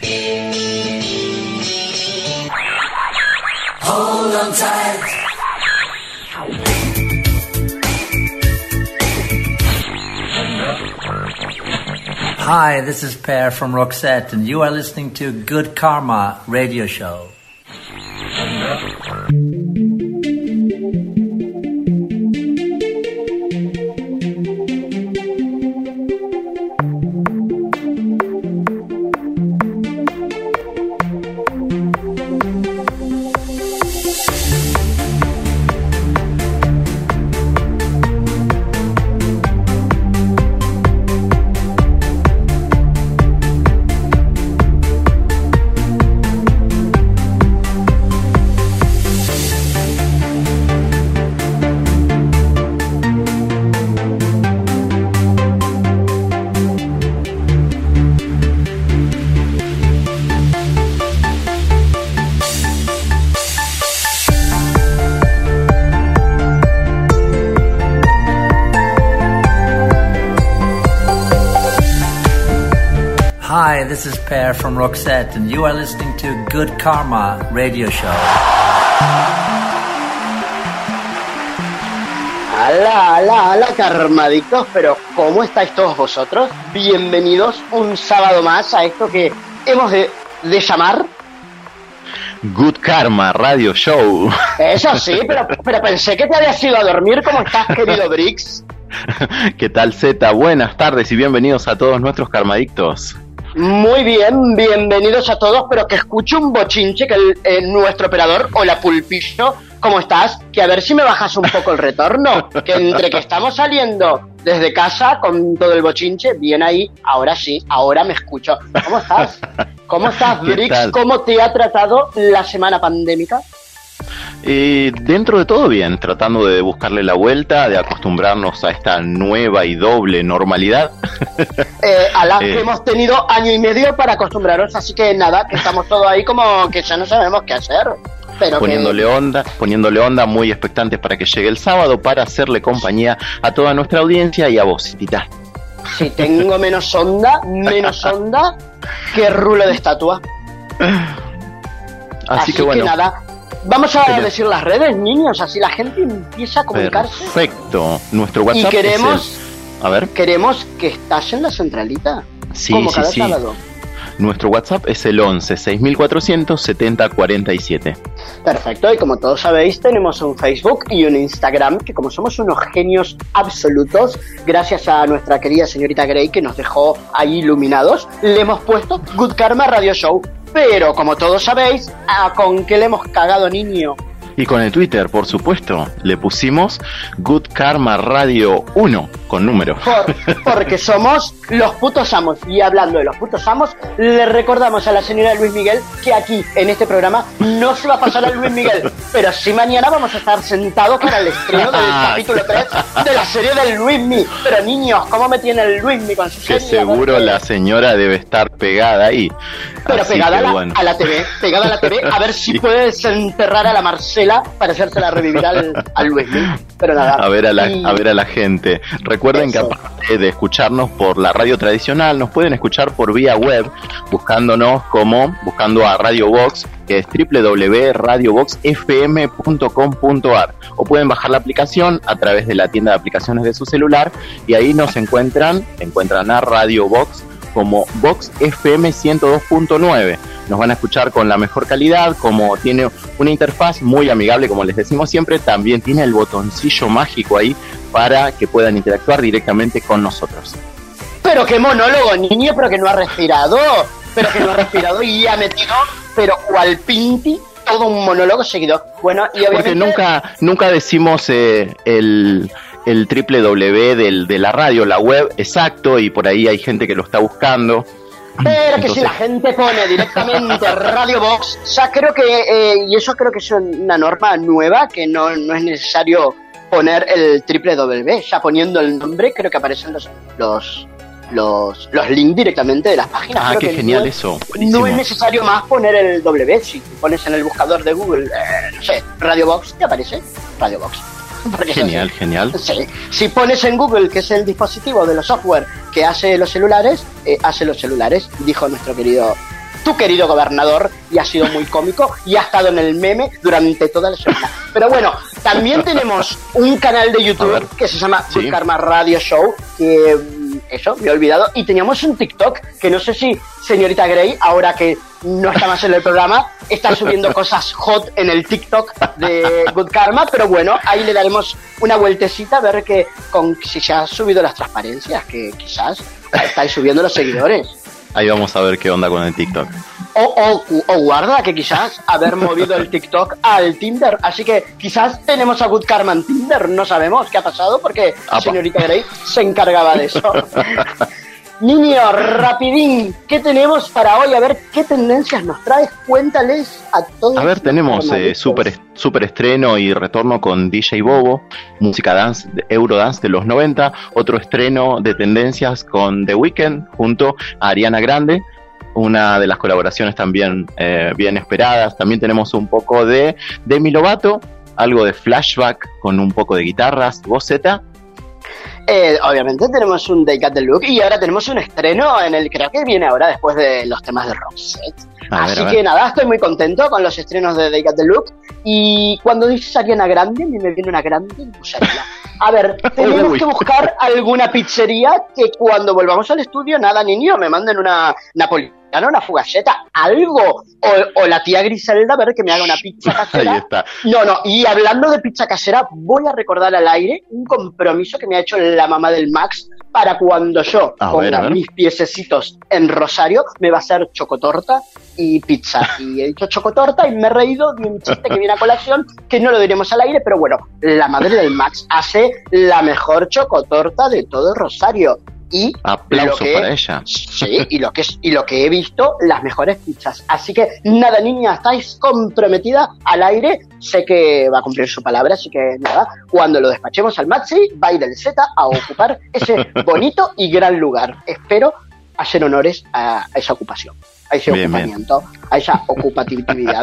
Hold on tight. Hi, this is Per from Roxette, and you are listening to Good Karma Radio Show. Hi, this is Per from Roxette, and you are listening to Good Karma Radio Show. Hola, karmadictos, pero ¿cómo estáis todos vosotros? Bienvenidos un sábado más a esto que hemos de llamar Good Karma Radio Show. Eso sí, pero pensé que te habías ido a dormir. ¿Cómo estás, querido Brix? ¿Qué tal, Zeta? Buenas tardes y bienvenidos a todos nuestros karmadictos. Muy bien, bienvenidos a todos, pero que escuche un bochinche que nuestro operador, hola Pulpillo, ¿cómo estás? Que a ver si me bajas un poco el retorno, que entre que estamos saliendo desde casa con todo el bochinche, bien ahí, ahora sí, ahora me escucho. ¿Cómo estás? ¿Cómo estás, Brix? ¿Cómo te ha tratado la semana pandémica? Dentro de todo bien, tratando de buscarle la vuelta, de acostumbrarnos a esta nueva y doble normalidad. A la que hemos tenido año y medio para acostumbrarnos, así que nada, que estamos todos ahí como que ya no sabemos qué hacer. Pero poniéndole onda, muy expectantes para que llegue el sábado para hacerle compañía a toda nuestra audiencia y a vos, Tita. Si tengo menos onda que rulo de estatua. Así que bueno. Que nada. Vamos a decir las redes, niños, así la gente empieza a comunicarse. Perfecto. Nuestro WhatsApp y queremos, es queremos que estás en la centralita. Sí, como sí, cada sí. sábado. Nuestro WhatsApp es el 11 6400 7047. Perfecto, y como todos sabéis, tenemos un Facebook y un Instagram, que como somos unos genios absolutos, gracias a nuestra querida señorita Grey, que nos dejó ahí iluminados, le hemos puesto Good Karma Radio Show. Pero, como todos sabéis, ¿con qué le hemos cagado, niño? Y con el Twitter, por supuesto, le pusimos Good Karma Radio 1, con número. Porque somos los putos amos. Y hablando de los putos amos, le recordamos a la señora Luis Miguel que aquí, en este programa, no se va a pasar a Luis Miguel. Pero sí mañana vamos a estar sentados para el estreno del capítulo 3 de la serie del Luismi. Pero niños, ¿cómo me tiene el Luismi con su serie? Que seguro la señora debe estar pegada ahí. Pero así pegada a la TV, pegada a la TV, a ver si puede desenterrar a la Marcela para hacérsela revivir al Luismi. Pero nada. A ver a la gente. Recuerden que aparte de escucharnos por la radio tradicional, nos pueden escuchar por vía web, buscando a Radio Box, que es www.radioboxfm.com.ar, o pueden bajar la aplicación a través de la tienda de aplicaciones de su celular y ahí nos encuentran a Radio Box como Vox FM 102.9. Nos van a escuchar con la mejor calidad, como tiene una interfaz muy amigable, como les decimos siempre, también tiene el botoncillo mágico ahí para que puedan interactuar directamente con nosotros. Pero qué monólogo, niño, pero que no ha respirado y ha metido, pero cual Pinti, todo un monólogo seguido. Bueno, y obviamente... Porque nunca decimos el www de la radio, la web, exacto, y por ahí hay gente que lo está buscando. Pero entonces, que si la gente pone directamente Radio Box, ya creo que, y eso creo que es una norma nueva, que no es necesario poner el www, ya poniendo el nombre, creo que aparecen los links directamente de las páginas. Ah, qué genial eso. Buenísimo. No es necesario más poner el W, si pones en el buscador de Google, no sé, Radio Box, te aparece Radio Box. Genial. Sí. Si pones en Google, que es el dispositivo de los software que hace los celulares, dijo nuestro querido tu querido gobernador, y ha sido muy cómico y ha estado en el meme durante toda la semana. Pero bueno, también tenemos un canal de YouTube que se llama Good Karma Radio Show, que eso, me he olvidado, y teníamos un TikTok, que no sé si señorita Grey, ahora que no está más en el programa, está subiendo cosas hot en el TikTok de Good Karma, pero bueno, ahí le daremos una vueltecita a ver que si se han subido las transparencias, que quizás estáis subiendo los seguidores. Ahí vamos a ver qué onda con el TikTok. O guarda, que quizás haber movido el TikTok al Tinder. Así que quizás tenemos a Good Karma en Tinder. No sabemos qué ha pasado porque señorita Grey se encargaba de eso. Niño, rapidín, ¿qué tenemos para hoy? A ver, ¿qué tendencias nos traes? Cuéntales a todos. A ver, tenemos super estreno y retorno con DJ Bobo, música dance, Eurodance de los 90, otro estreno de tendencias con The Weeknd junto a Ariana Grande, una de las colaboraciones también bien esperadas. También tenemos un poco de Demi Lovato, algo de flashback con un poco de guitarras, voz Z. Obviamente tenemos un They Got The Look y ahora tenemos un estreno en el, creo que viene ahora después de los temas de Roxette. Así que nada, estoy muy contento con los estrenos de They Got The Look. Y cuando dices Ariana Grande, me viene una grande pizzería. A ver, tenemos que buscar alguna pizzería que cuando volvamos al estudio, nada, niño, me manden una napolitana, una fugaceta, algo. O la tía Griselda, a ver, que me haga una pizza casera. Ahí está. No, y hablando de pizza casera, voy a recordar al aire un compromiso que me ha hecho la mamá del Max para cuando yo ponga mis piececitos en Rosario, me va a hacer chocotorta y pizza. Y he dicho chocotorta y me he reído de un chiste que viene a colación, que no lo diremos al aire, pero bueno, la madre del Max hace la mejor chocotorta de todo Rosario. Y aplauso para ella. Sí, y lo que he visto, las mejores pizzas. Así que nada, niña, estáis comprometida al aire. Sé que va a cumplir su palabra, así que nada, cuando lo despachemos al Maxi, va a ir el Z a ocupar ese bonito y gran lugar. Espero hacer honores a esa ocupación, a ese ocupamiento, a esa ocupatividad.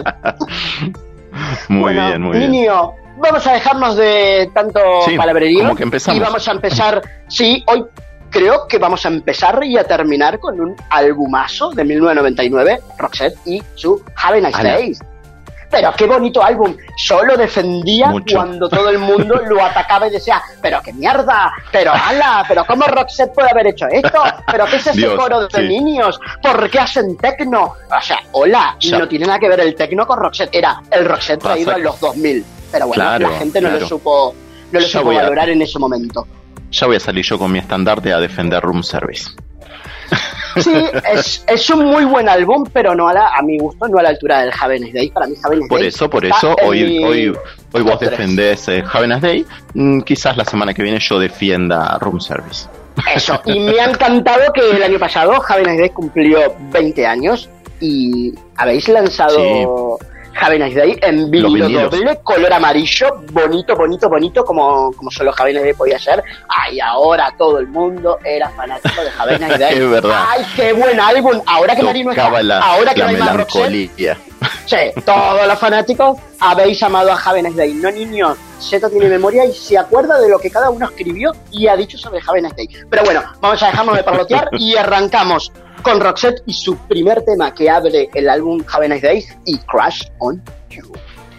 Muy bien. Niño, vamos a dejarnos de tanto palabrerío como que empezamos. Y vamos a empezar, hoy creo que vamos a empezar y a terminar con un albumazo de 1999, Roxette y su Have a Nice Day. Pero qué bonito álbum. Yo lo defendía cuando todo el mundo lo atacaba y decía, pero qué mierda, pero ala, pero cómo Roxette puede haber hecho esto, pero qué es ese coro de niños, ¿por qué hacen tecno? O sea, no tiene nada que ver el tecno con Roxette, era el Roxette traído en los 2000. Pero bueno, la gente no lo supo valorar en ese momento. Ya voy a salir yo con mi estandarte a defender Room Service. Sí, es un muy buen álbum, pero no a mi gusto, no a la altura del Have a Nice Day. Para mí Have a Nice Day. Por eso, hoy vos defendés Have a Nice Day. Quizás la semana que viene yo defienda Room Service. Eso, y me ha encantado que el año pasado Have a Nice Day cumplió 20 años y habéis lanzado Have a Nice Day en vinilo doble, color amarillo, bonito, como solo Have a Nice Day podía ser. Ay, ahora todo el mundo era fanático de Have a Nice Day. Es verdad. Ay, qué buen álbum. Ahora que Marino está, ahora que no hay más melancolía. Sí, todos los fanáticos habéis amado a Have a Nice Day. No, niños, Z tiene memoria y se acuerda de lo que cada uno escribió y ha dicho sobre Have a Nice Day. Pero bueno, vamos a dejarnos de parlotear y arrancamos con Roxette y su primer tema que abre el álbum Have a Nice Day y Crush on You.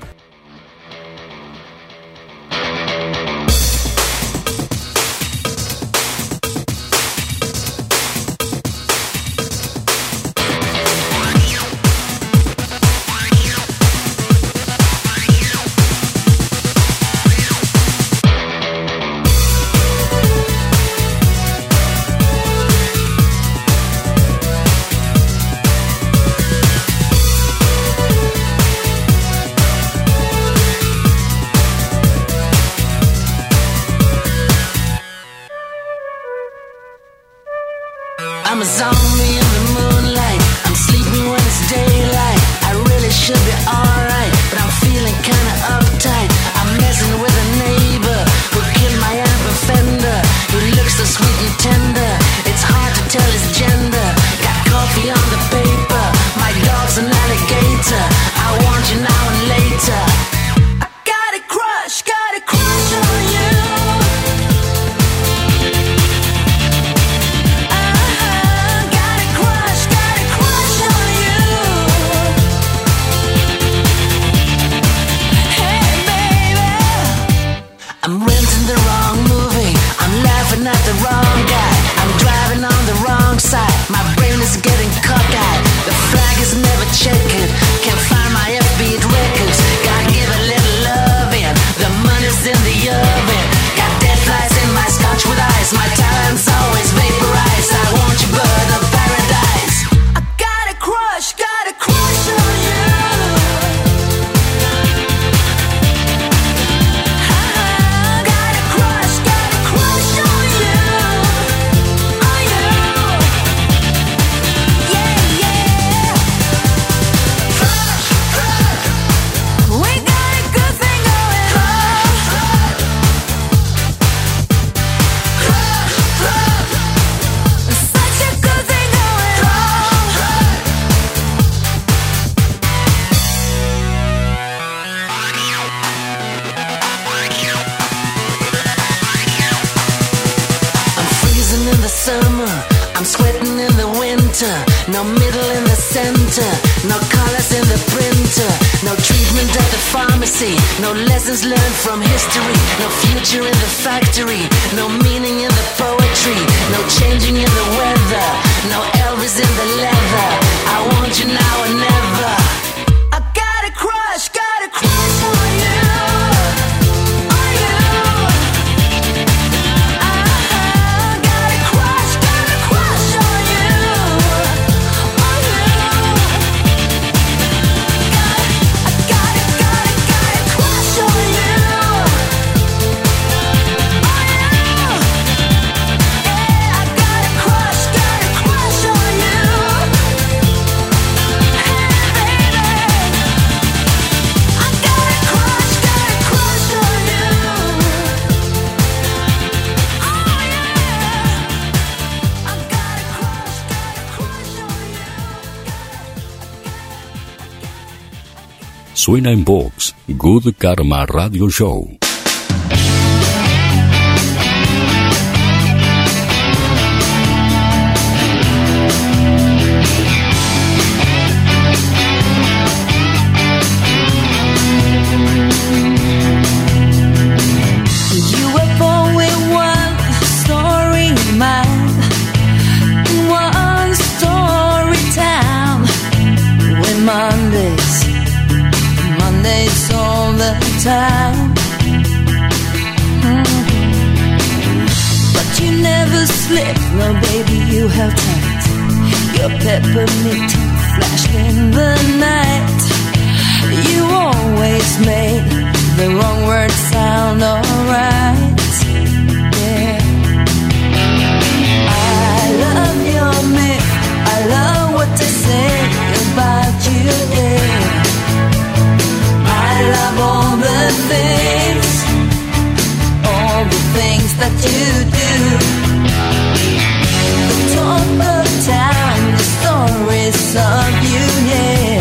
I'm a zombie in the moonlight. I'm sleeping when it's daylight. I really should be alright, but I'm feeling kinda uptight. I'm messing with a neighbor who killed my amber fender. He looks so sweet and tender. It's hard to tell his gender. Got coffee on the paper. My dog's an alligator. I want you now and later. I got a crush on you. Got a crush summer, I'm sweating in the winter. No middle in the center, no colors in the printer. No treatment at the pharmacy, no lessons learned from history. No future in the factory, no meaning in the poetry. No changing in the weather, no Elvis in the leather. I want you now or never. I got a crush on you. Suena en Vox, Good Karma Radio Show. Time. But you never slip, no baby, you held tight. Your peppermint flashed in the night. You always made the wrong word sound alright. Yeah. I love your myth, I love what they say about you, yeah. I love all the things that you do. The talk of town, the stories of you, yeah.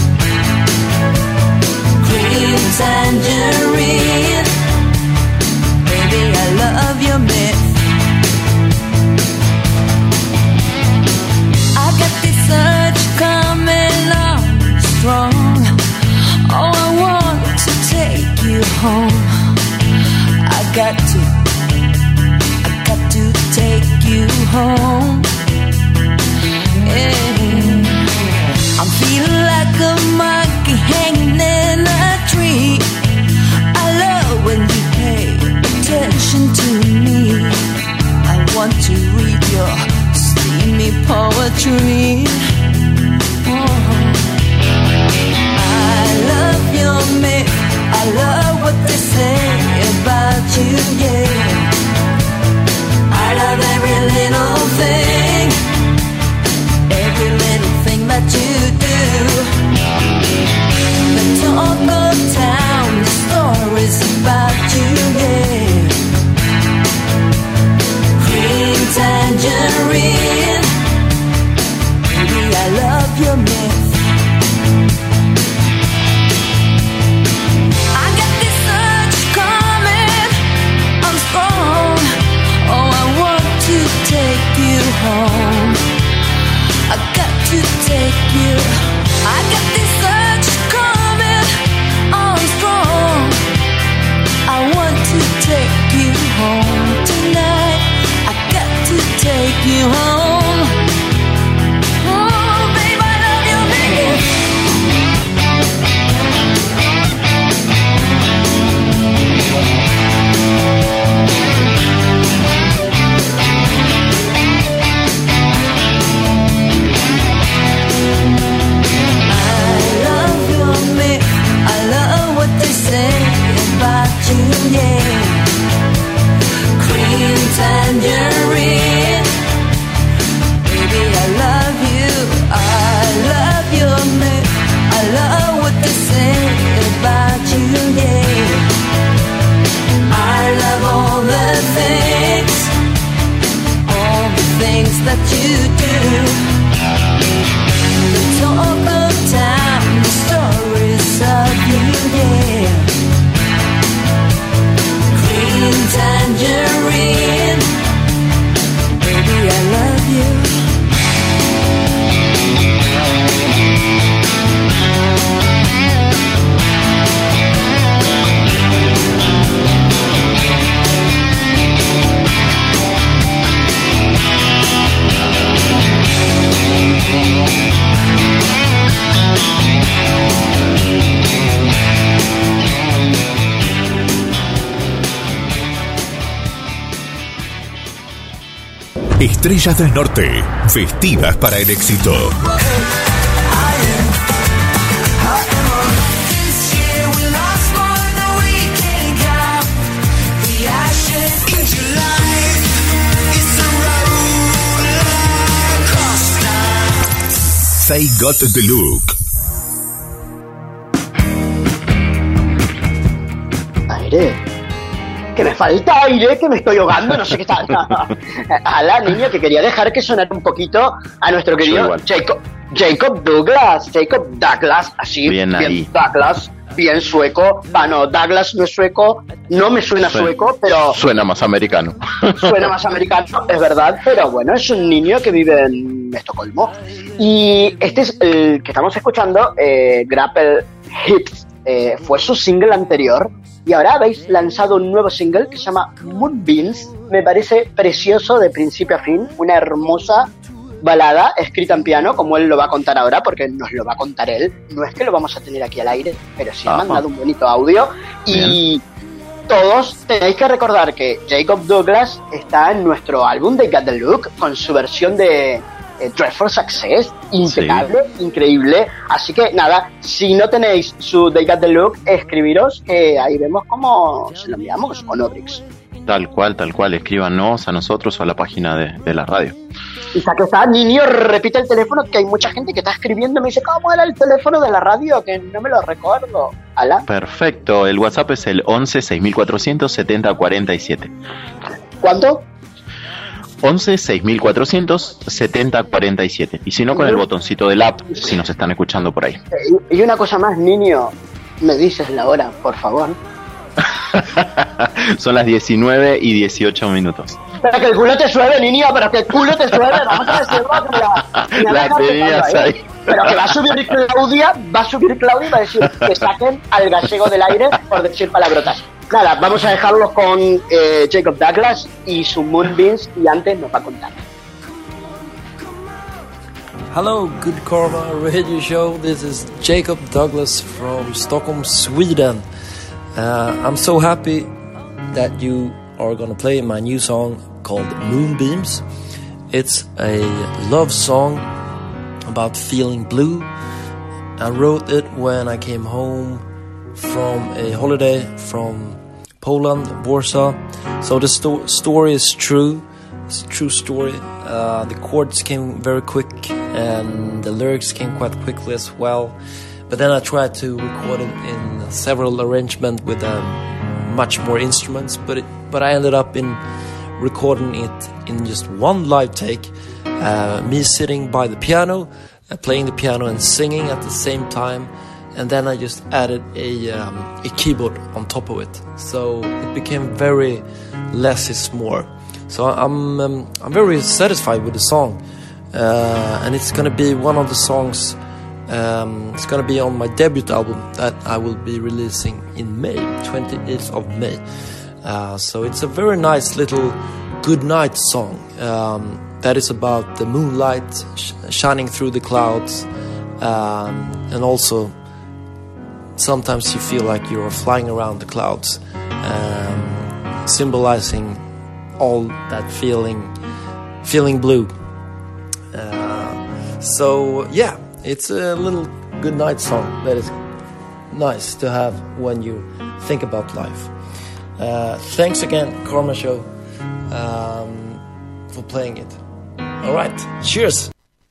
Green tangerine, baby, I love your myth. I got this urge coming on strong. Oh, I want to take you home. I got to take you home. Yeah. I'm feeling like a monkey hanging in a tree. I love when you pay attention to me. I want to read your steamy poetry. Oh. I love your myth, I love what they say about you, yeah. I love every little thing that you do. The talk of town, the stories about you, yeah. Green tangerine, baby, I love your myth. Home. I got to take you. I got this urge coming on strong. I want to take you home tonight. I got to take you home. Oh, babe, I love you, baby. Yeah. Green tangerine, baby, I love you. I love your myth. I love what they say about you, yeah. I love all the things that you do. The talk of town, the stories of you, yeah. Green tangerine, baby, I Estrellas del Norte, vestidas para el éxito. They got the look. Aire. Que me falta aire, que me estoy ahogando, no sé qué tal. A la niña que quería dejar que sonara un poquito a nuestro querido Jacob Douglas, así, bien Douglas, bien sueco. Bueno, Douglas no es sueco, no me suena sueco, pero... Suena más americano. Suena más americano, es verdad, pero bueno, es un niño que vive en Estocolmo. Y este es el que estamos escuchando, Grapple Hits, fue su single anterior. Y ahora habéis lanzado un nuevo single que se llama Moonbeams. Me parece precioso de principio a fin. Una hermosa balada escrita en piano, como él lo va a contar ahora, porque nos lo va a contar él. No es que lo vamos a tener aquí al aire, pero sí ha mandado un bonito audio. Y todos tenéis que recordar que Jacob Douglas está en nuestro álbum They Got The Look, con su versión de Dress for Success, impecable, increíble. Así que nada, si no tenéis su They Got The Look, escribiros, que ahí vemos cómo se lo enviamos, o no, Brix. Tal cual, escríbanos a nosotros o a la página de la radio. Y ya que está, niño, repite el teléfono, que hay mucha gente que está escribiendo, me dice, ¿cómo era el teléfono de la radio? Que no me lo recuerdo. ¿Alá? Perfecto, el WhatsApp es el 11 6400 70 47. ¿Cuánto? 11 6400 70 47. Y si no, con el botoncito del app, si nos están escuchando por ahí. Y una cosa más, niño, me dices la hora, por favor. Son las 19 y 18 minutos. Pero que el culo te sueve, niño, pero que el culo te sueve. Vamos a decirlo, que la tenías ahí. Pero que va a subir Claudia y va a decir que saquen al gallego del aire por decir palabrotas. Nada, vamos a dejarlos con Jacob Douglas y su Moonbeams, y antes nos va a contar. Hello, Good Karma Radio Show. This is Jacob Douglas from Stockholm, Sweden. I'm so happy that you are going to play my new song called Moonbeams. It's a love song about feeling blue. I wrote it when I came home from a holiday from Poland, Warsaw. So the story is true. It's a true story. The chords came very quick and the lyrics came quite quickly as well. But then I tried to record it in several arrangements with much more instruments. But I ended up in recording it in just one live take. Me sitting by the piano, playing the piano and singing at the same time. And then I just added a keyboard on top of it. So it became very less is more. So I'm very satisfied with the song. And it's going to be one of the songs. It's going to be on my debut album that I will be releasing in May, 28th of May. So it's a very nice little good night song that is about the moonlight shining through the clouds, and also sometimes you feel like you're flying around the clouds, symbolizing all that feeling blue. So yeah, it's a little good night song that is nice to have when you think about life. Thanks again, Karma Show, for playing it. All right, cheers.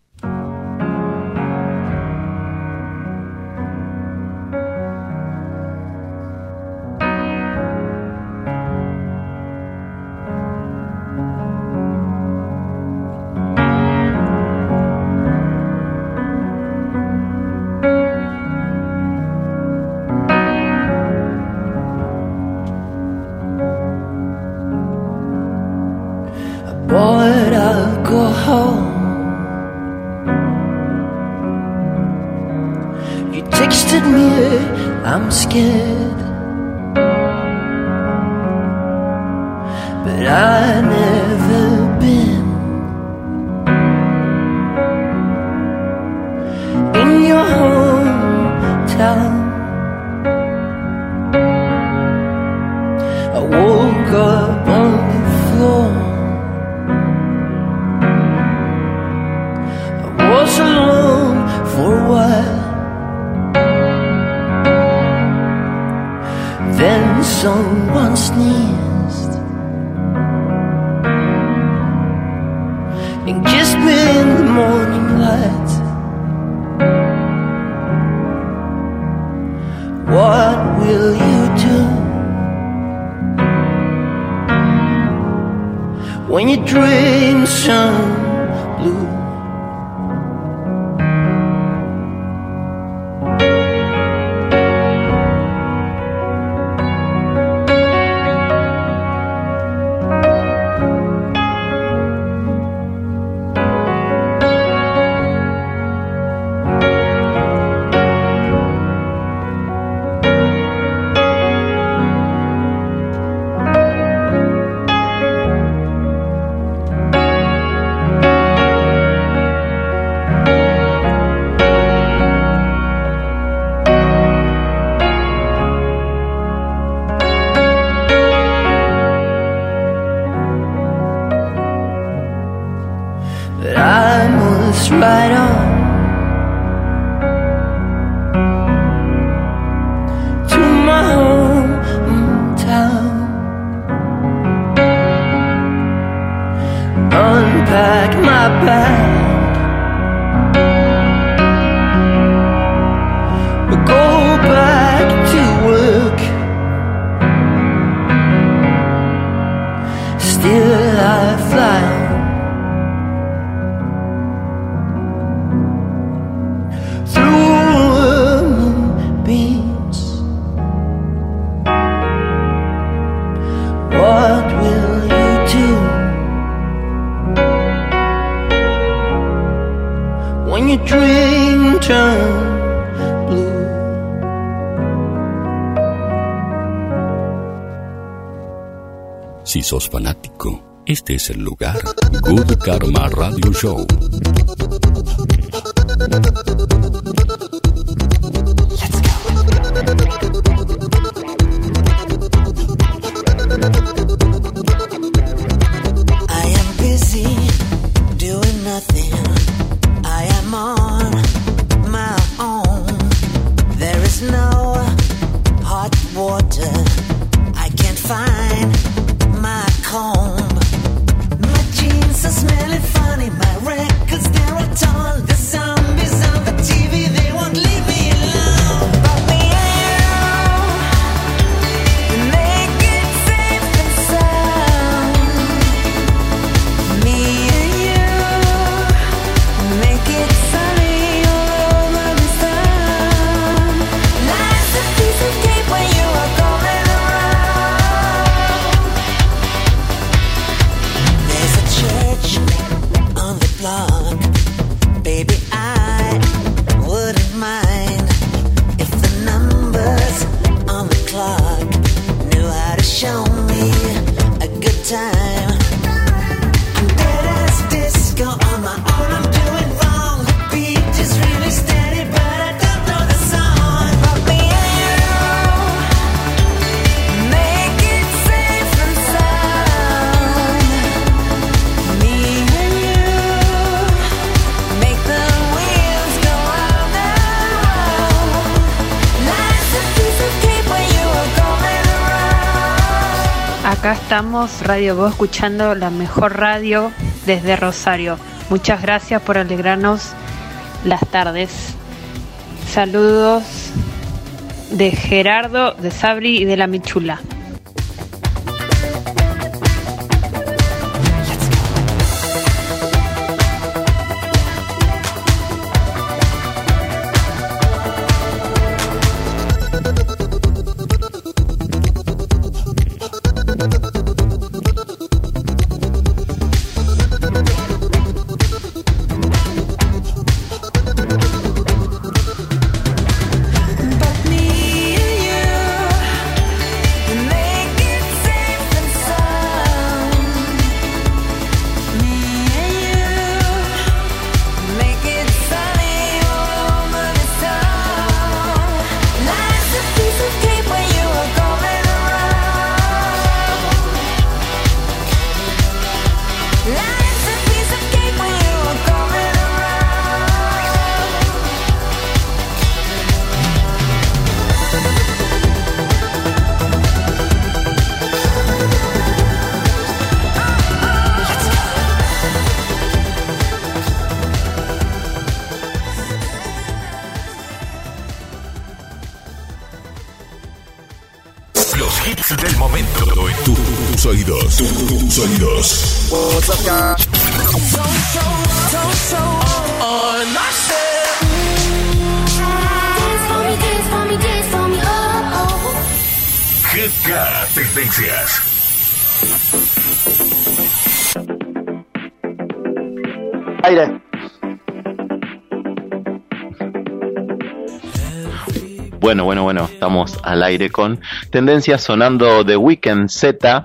Boy, I'll go home. You texted me, I'm scared, but I never been in your hometown. I woke up on the floor dreams turn blue. Right on to my hometown, unpack my bag, go back to work. Still I fly Si sos fanático, este es el lugar. Good Karma Radio Show. Acá estamos, Radio Voz, escuchando la mejor radio desde Rosario. Muchas gracias por alegrarnos las tardes. Saludos de Gerardo, de Sabri y de la Michula. But me and you hits del momento en tus oídos. Tus oídos. What's up, guys? GK Tendencias. Aire. Bueno, estamos al aire con Tendencias sonando The Weeknd Z.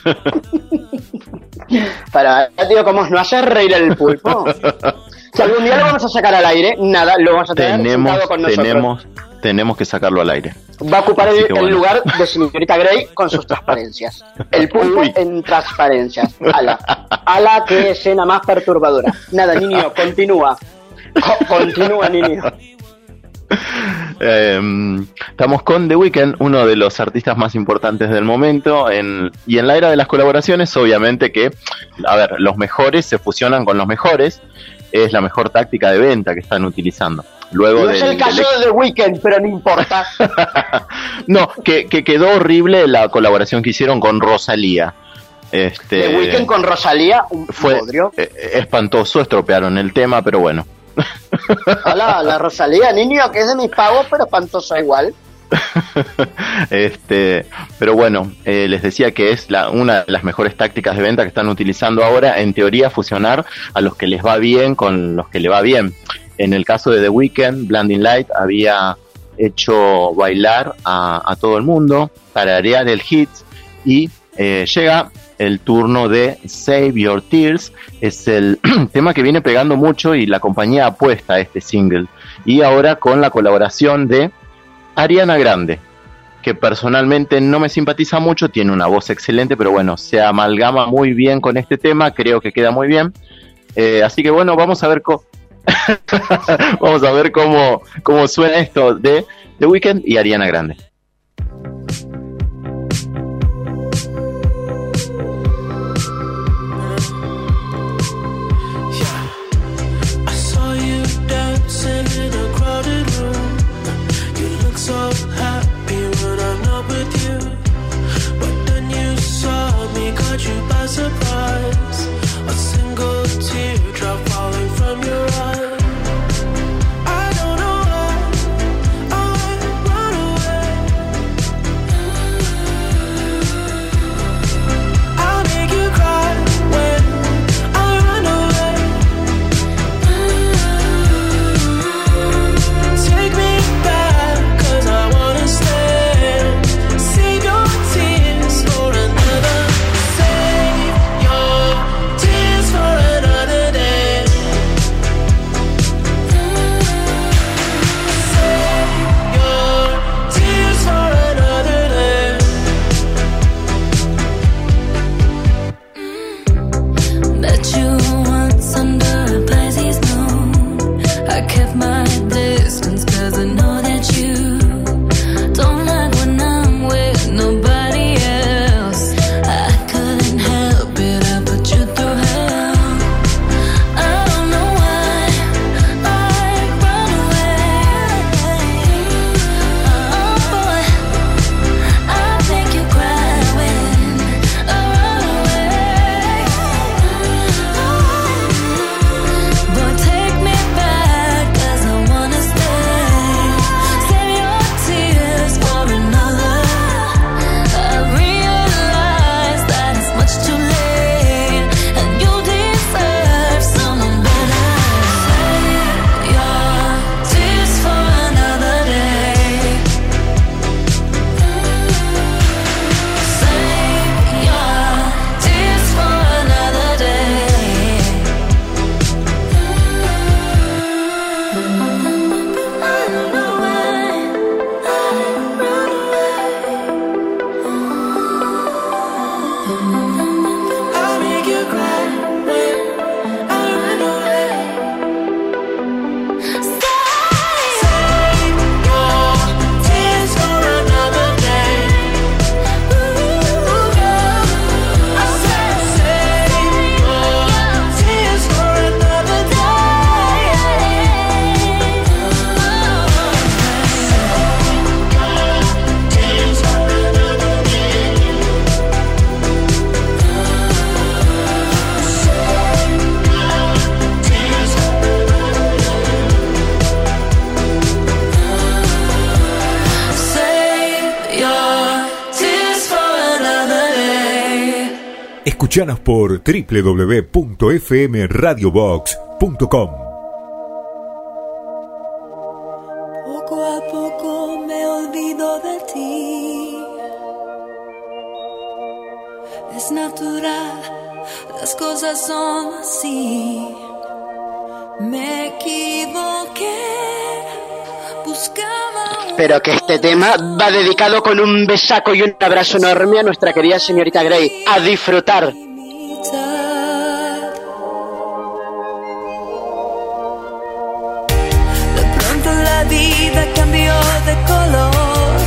Para, tío, ¿cómo no hacer reír el pulpo? Si algún día lo vamos a sacar al aire, nada, lo vamos a tener sentado con nosotros. Tenemos que sacarlo al aire. Va a ocupar el lugar de señorita Grey con sus transparencias. El pulpo en transparencias. Ala, qué escena más perturbadora. Nada, niño, continúa. Continúa, niño. Estamos con The Weeknd, uno de los artistas más importantes del momento, y en la era de las colaboraciones, obviamente que, a ver, los mejores se fusionan con los mejores, es la mejor táctica de venta que están utilizando. Luego no es el caso de The Weeknd, pero no importa. No, que quedó horrible la colaboración que hicieron con Rosalía. The Weeknd con Rosalía, fue bodrio. Espantoso, estropearon el tema, pero bueno. Hola, la Rosalía, niño, que es de mis pagos, pero espantosa igual. Pero bueno, les decía que es una de las mejores tácticas de venta que están utilizando ahora, en teoría, fusionar a los que les va bien con los que le va bien. En el caso de The Weeknd, Blinding Light había hecho bailar a todo el mundo, tararear el hit, y llega el turno de Save Your Tears. Es el tema que viene pegando mucho y la compañía apuesta a este single. Y ahora con la colaboración de Ariana Grande, que personalmente no me simpatiza mucho, tiene una voz excelente, pero bueno, se amalgama muy bien con este tema, creo que queda muy bien. Así que bueno, vamos a ver cómo suena esto de The Weeknd y Ariana Grande. I don't know why I run away. Escuchanos por www.fmradiobox.com. Poco a poco me olvido de ti. Es natural, las cosas son así. Me equivoqué, buscaba. Pero que este tema va dedicado con un besaco y un abrazo enorme a nuestra querida señorita Grey. A disfrutar. De pronto la vida cambió de color.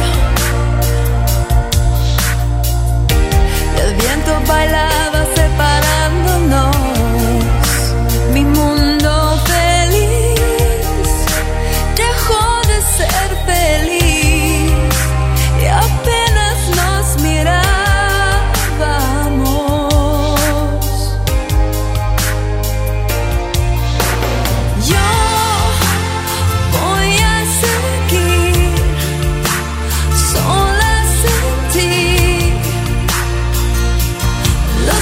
El viento bailaba separándonos. Mi mundo feliz dejó de ser feliz y apenas nos mirábamos. Yo voy a seguir sola sin ti. Lo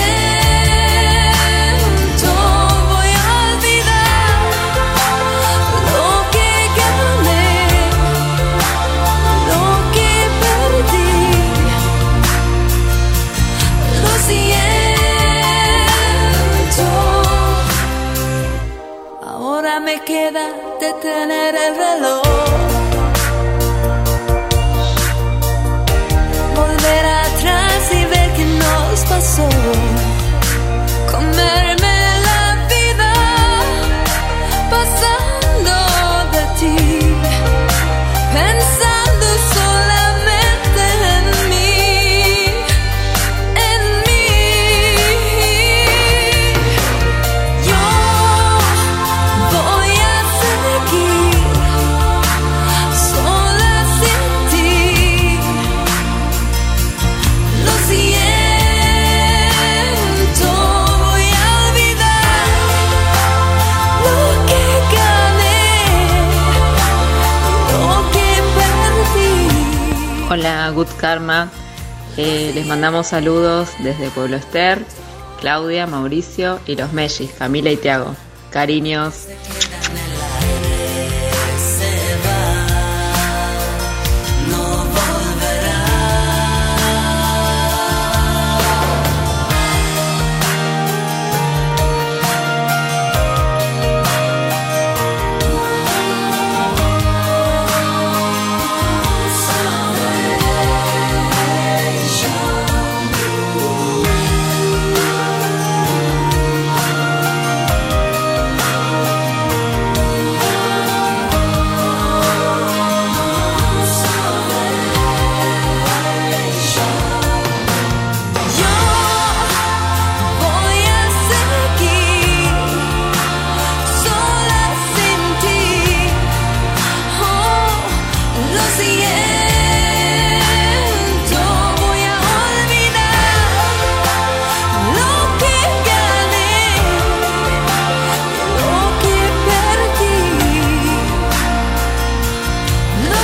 siento, voy a olvidar lo que gané, lo que perdí. Lo siento. Ahora me queda detener el reloj, volver atrás y ver qué nos pasó. Comerme la vida pasando de ti, pensando solamente en mí, en mí. Yo voy a seguir sola sin ti. Lo siento, voy a olvidar lo que gané, lo que perdí. Hola, Good Karma. Les mandamos saludos desde Pueblo Ester, Claudia, Mauricio y los Mellis, Camila y Tiago. Cariños. Voy a seguir sola sin ti. Oh, lo siento, voy a olvidar lo que gané, lo que perdí. Lo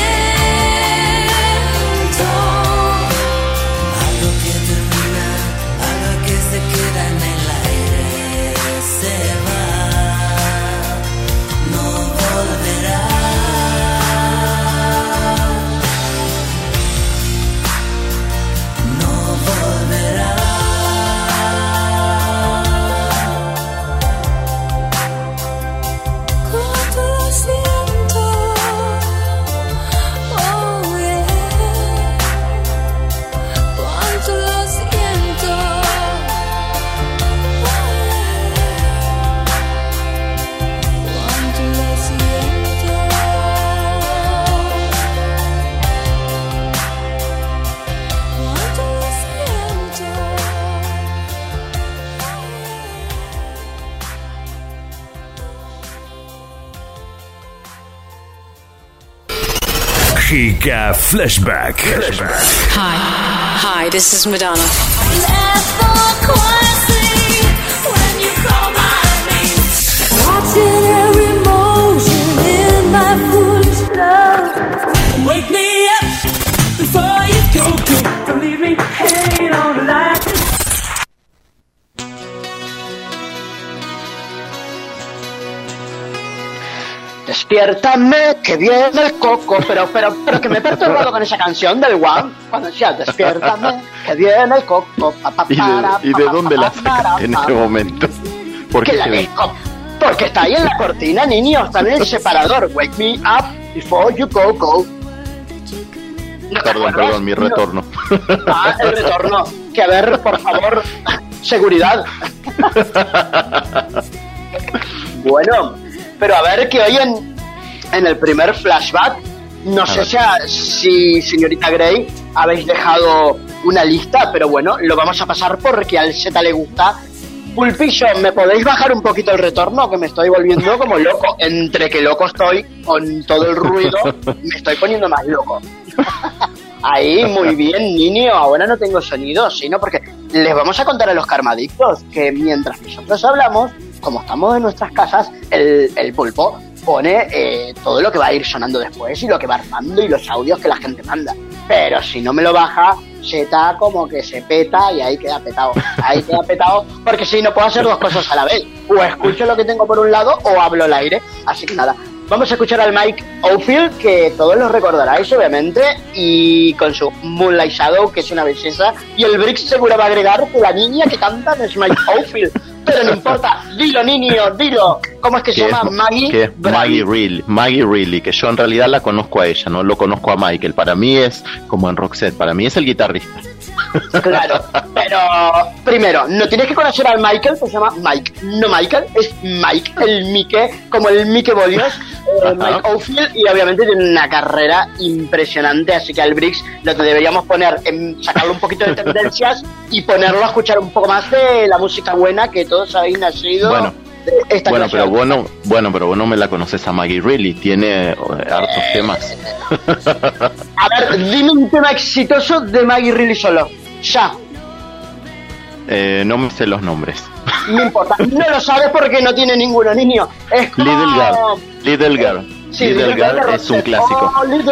siento. Algo que termina, algo que se queda en el aire, se va, no volverá. No volverá. Cuánto lo siento. Oh yeah. Cuánto lo siento. Oh yeah. Cuánto lo siento. Cuánto lo siento. Giga Flashback. Hi, this is Madonna. Watching every motion in my foolish love. Wake me up before you go. Don't leave me hanging on like this. Despiértame, que viene el coco. Pero que me he perturbado con esa canción del One. Cuando decía, despiértame, que viene el coco. ¿Y de dónde la sacas en ese momento? ¿Por qué se ve? Porque está ahí en la cortina, niño. Está en el separador. Wake me up before you go. ¿No perdón, mi retorno. El retorno. Que a ver, por favor, seguridad. Bueno, pero a ver, que hoy en el primer flashback, no sé si señorita Grey habéis dejado una lista, pero bueno, lo vamos a pasar porque al Z le gusta. Pulpillo, ¿me podéis bajar un poquito el retorno? Que me estoy volviendo como loco. Entre que loco estoy con todo el ruido, me estoy poniendo más loco. Ahí, muy bien, niño. Ahora no tengo sonido, sino porque les vamos a contar a los karmadictos que mientras nosotros hablamos, como estamos en nuestras casas, el pulpo pone todo lo que va a ir sonando después y lo que va armando y los audios que la gente manda. Pero si no me lo baja, se está como que se peta y ahí queda petado. Ahí queda petado porque si no puedo hacer dos cosas a la vez. O escucho lo que tengo por un lado o hablo al aire. Así que nada, vamos a escuchar al Mike Oldfield, que todos lo recordaráis obviamente, y con su Moonlight Shadow, que es una belleza. Y el Brix seguro va a agregar que la niña que canta no es Mike Oldfield. Pero no importa, dilo niño, dilo. ¿Cómo es que se llama? Maggie Reilly, que yo en realidad la conozco a ella, no lo conozco a Michael. Para mí es como en Roxette, para mí es el guitarrista. Claro, pero primero, no tienes que conocer al Michael, que se llama Mike. No Michael, es Mike, el Mike, como el Mike Bolios, Mike Oldfield, y obviamente tiene una carrera impresionante, así que al Brix lo que deberíamos poner, sacarle un poquito de tendencias y ponerlo a escuchar un poco más de la música buena que todos habéis nacido. Pero vos no me la conoces a Maggie Reilly, tiene hartos temas. A ver, dime un tema exitoso de Maggie Reilly solo, ya. No me sé los nombres. No importa, no lo sabes porque no tiene ninguno, niño. Es como... Little Girl. Sí, Little Girl es un clásico.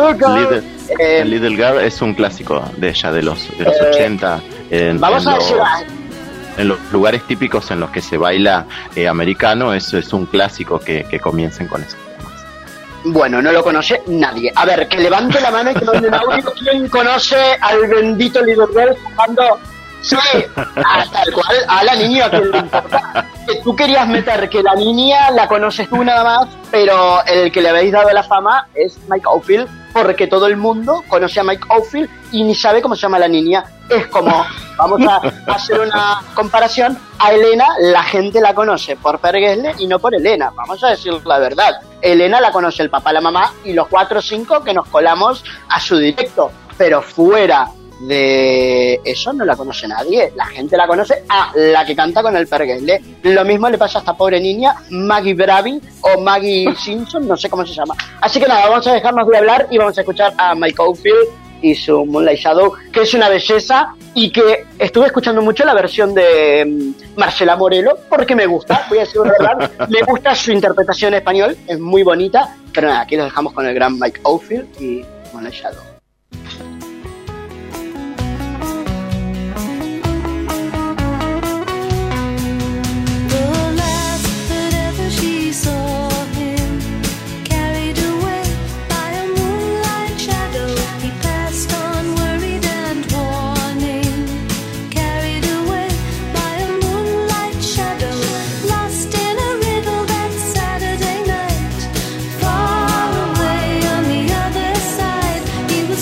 Little Girl es un clásico de ella, de los 80. Vamos a decir... En los lugares típicos en los que se baila americano, eso es un clásico que comiencen con eso. Bueno, no lo conoce nadie. A ver, que levante la mano y que mande un audio. ¿Quién conoce al bendito Little Girl cuando... Sí, tal cual, a la niña, que le importa. Que tú querías meter que la niña la conoces tú nada más, pero el que le habéis dado la fama es Mike Oldfield, porque todo el mundo conoce a Mike Oldfield y ni sabe cómo se llama la niña. Es como, vamos a hacer una comparación, a Elena la gente la conoce por Per Gessle y no por Elena, vamos a decir la verdad. Elena la conoce el papá, la mamá y los 4 o 5 que nos colamos a su directo, pero fuera de eso no la conoce nadie. La gente la conoce a la que canta con el Per Gessle. Lo mismo le pasa a esta pobre niña Maggie Bravi o Maggie Simpson, no sé cómo se llama. Así que nada, vamos a dejarnos de hablar y vamos a escuchar a Mike Oldfield y su Moonlight Shadow, que es una belleza y que estuve escuchando mucho la versión de Marcela Morelo porque me gusta, voy a decir la verdad, me gusta su interpretación en español, es muy bonita. Pero nada, aquí los dejamos con el gran Mike Oldfield y Moonlight Shadow. He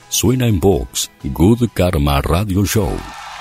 Suena en Vox, Good Karma Radio Show.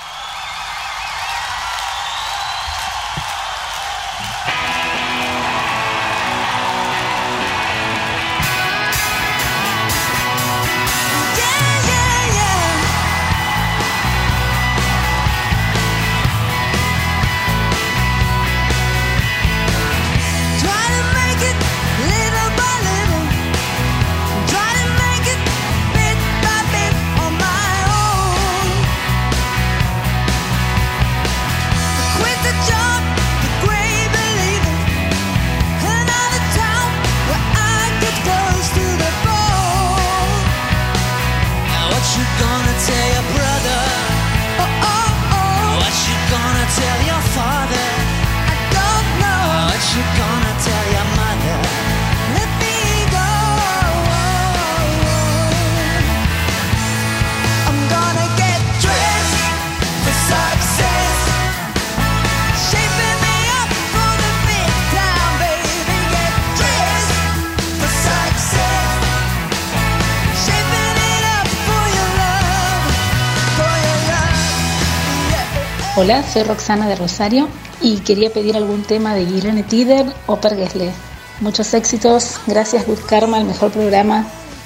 Hola, soy Roxana de Rosario y quería pedir algún tema de Gyllene Tider o Per Gessle. Muchos éxitos, gracias Good Karma, el mejor programa.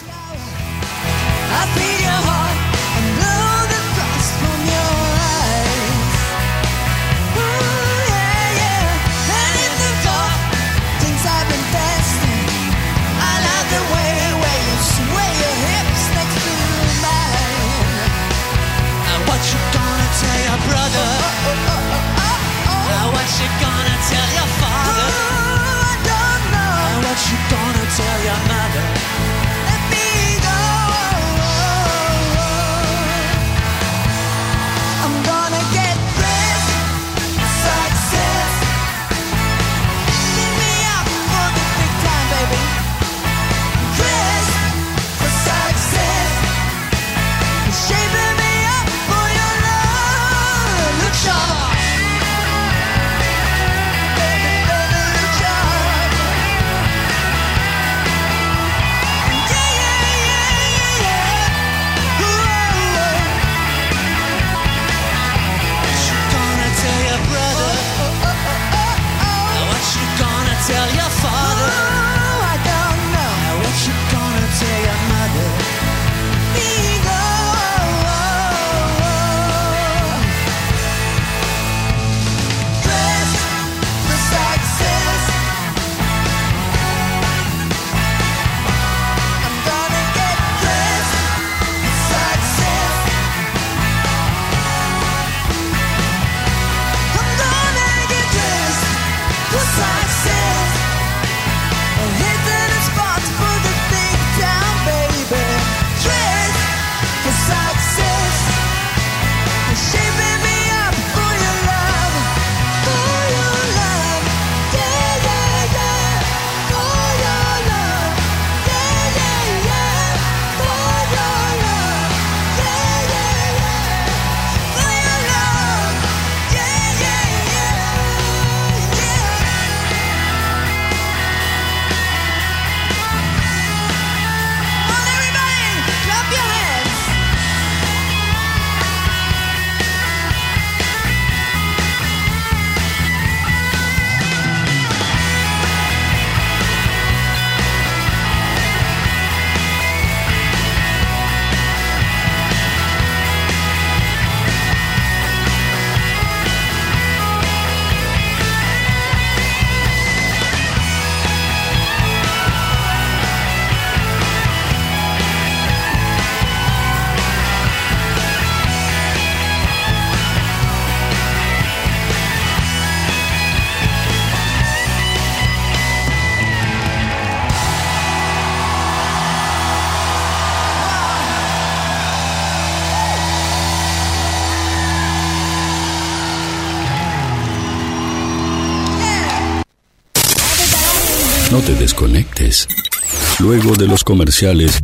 No te desconectes. Luego de los comerciales,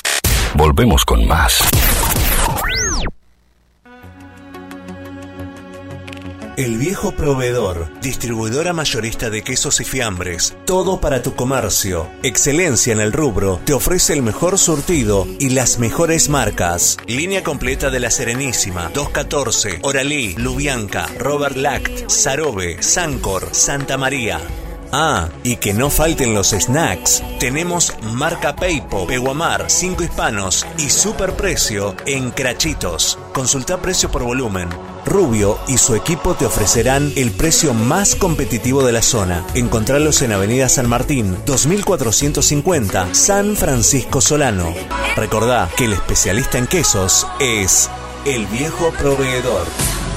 volvemos con más. El Viejo Proveedor, distribuidora mayorista de quesos y fiambres. Todo para tu comercio. Excelencia en el rubro. Te ofrece el mejor surtido y las mejores marcas. Línea completa de La Serenísima, 214, Oralí, Lubianca, Robert Lact, Sarobe, Sancor, Santa María. Ah, y que no falten los snacks. Tenemos marca Peipo, Peguamar, 5 Hispanos y superprecio en Crachitos. Consulta precio por volumen. Rubio y su equipo te ofrecerán el precio más competitivo de la zona. Encontralos en Avenida San Martín, 2450, San Francisco Solano. Recordá que el especialista en quesos es El Viejo Proveedor.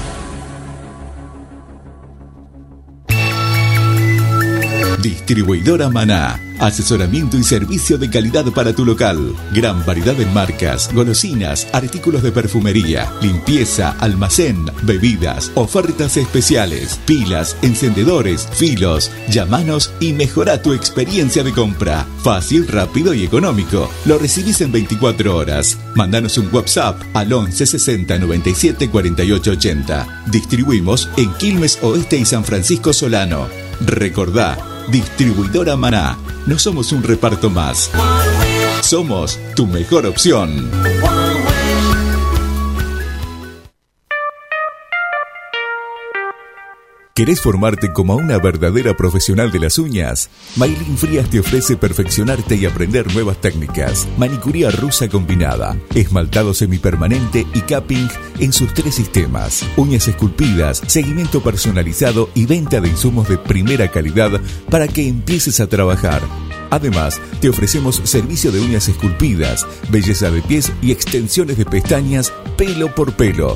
Distribuidora Maná. Asesoramiento y servicio de calidad para tu local. Gran variedad en marcas, golosinas, artículos de perfumería, limpieza, almacén, bebidas, ofertas especiales, pilas, encendedores, filos. Llámanos y mejora tu experiencia de compra. Fácil, rápido y económico. Lo recibís en 24 horas. Mandanos un WhatsApp al 11 60 97 48 80. Distribuimos en Quilmes Oeste y San Francisco Solano. Recordá, Distribuidora Maná. No somos un reparto más. Somos tu mejor opción. ¿Querés formarte como una verdadera profesional de las uñas? Maylin Frías te ofrece perfeccionarte y aprender nuevas técnicas. Manicuría rusa combinada, esmaltado semipermanente y capping en sus 3 sistemas. Uñas esculpidas, seguimiento personalizado y venta de insumos de primera calidad para que empieces a trabajar. Además, te ofrecemos servicio de uñas esculpidas, belleza de pies y extensiones de pestañas pelo por pelo.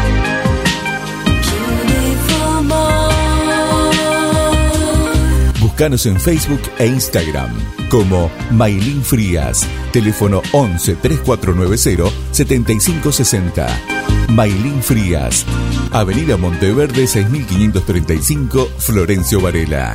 Búscanos en Facebook e Instagram como Maylin Frías. Teléfono 11 3490 7560. Maylin Frías. Avenida Monteverde 6535, Florencio Varela.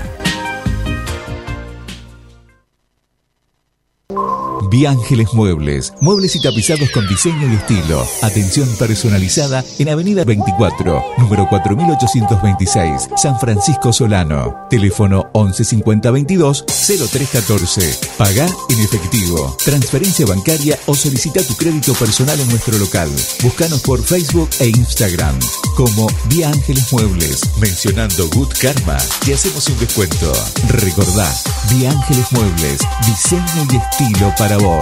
Vía Ángeles Muebles, muebles y tapizados con diseño y estilo. Atención personalizada en Avenida 24, número 4826, San Francisco Solano. Teléfono 11 50 22 0314. Pagá en efectivo, transferencia bancaria o solicita tu crédito personal en nuestro local. Búscanos por Facebook e Instagram como Vía Ángeles Muebles. Mencionando Good Karma, te hacemos un descuento. Recordá, Vía Ángeles Muebles, diseño y estilo para vos.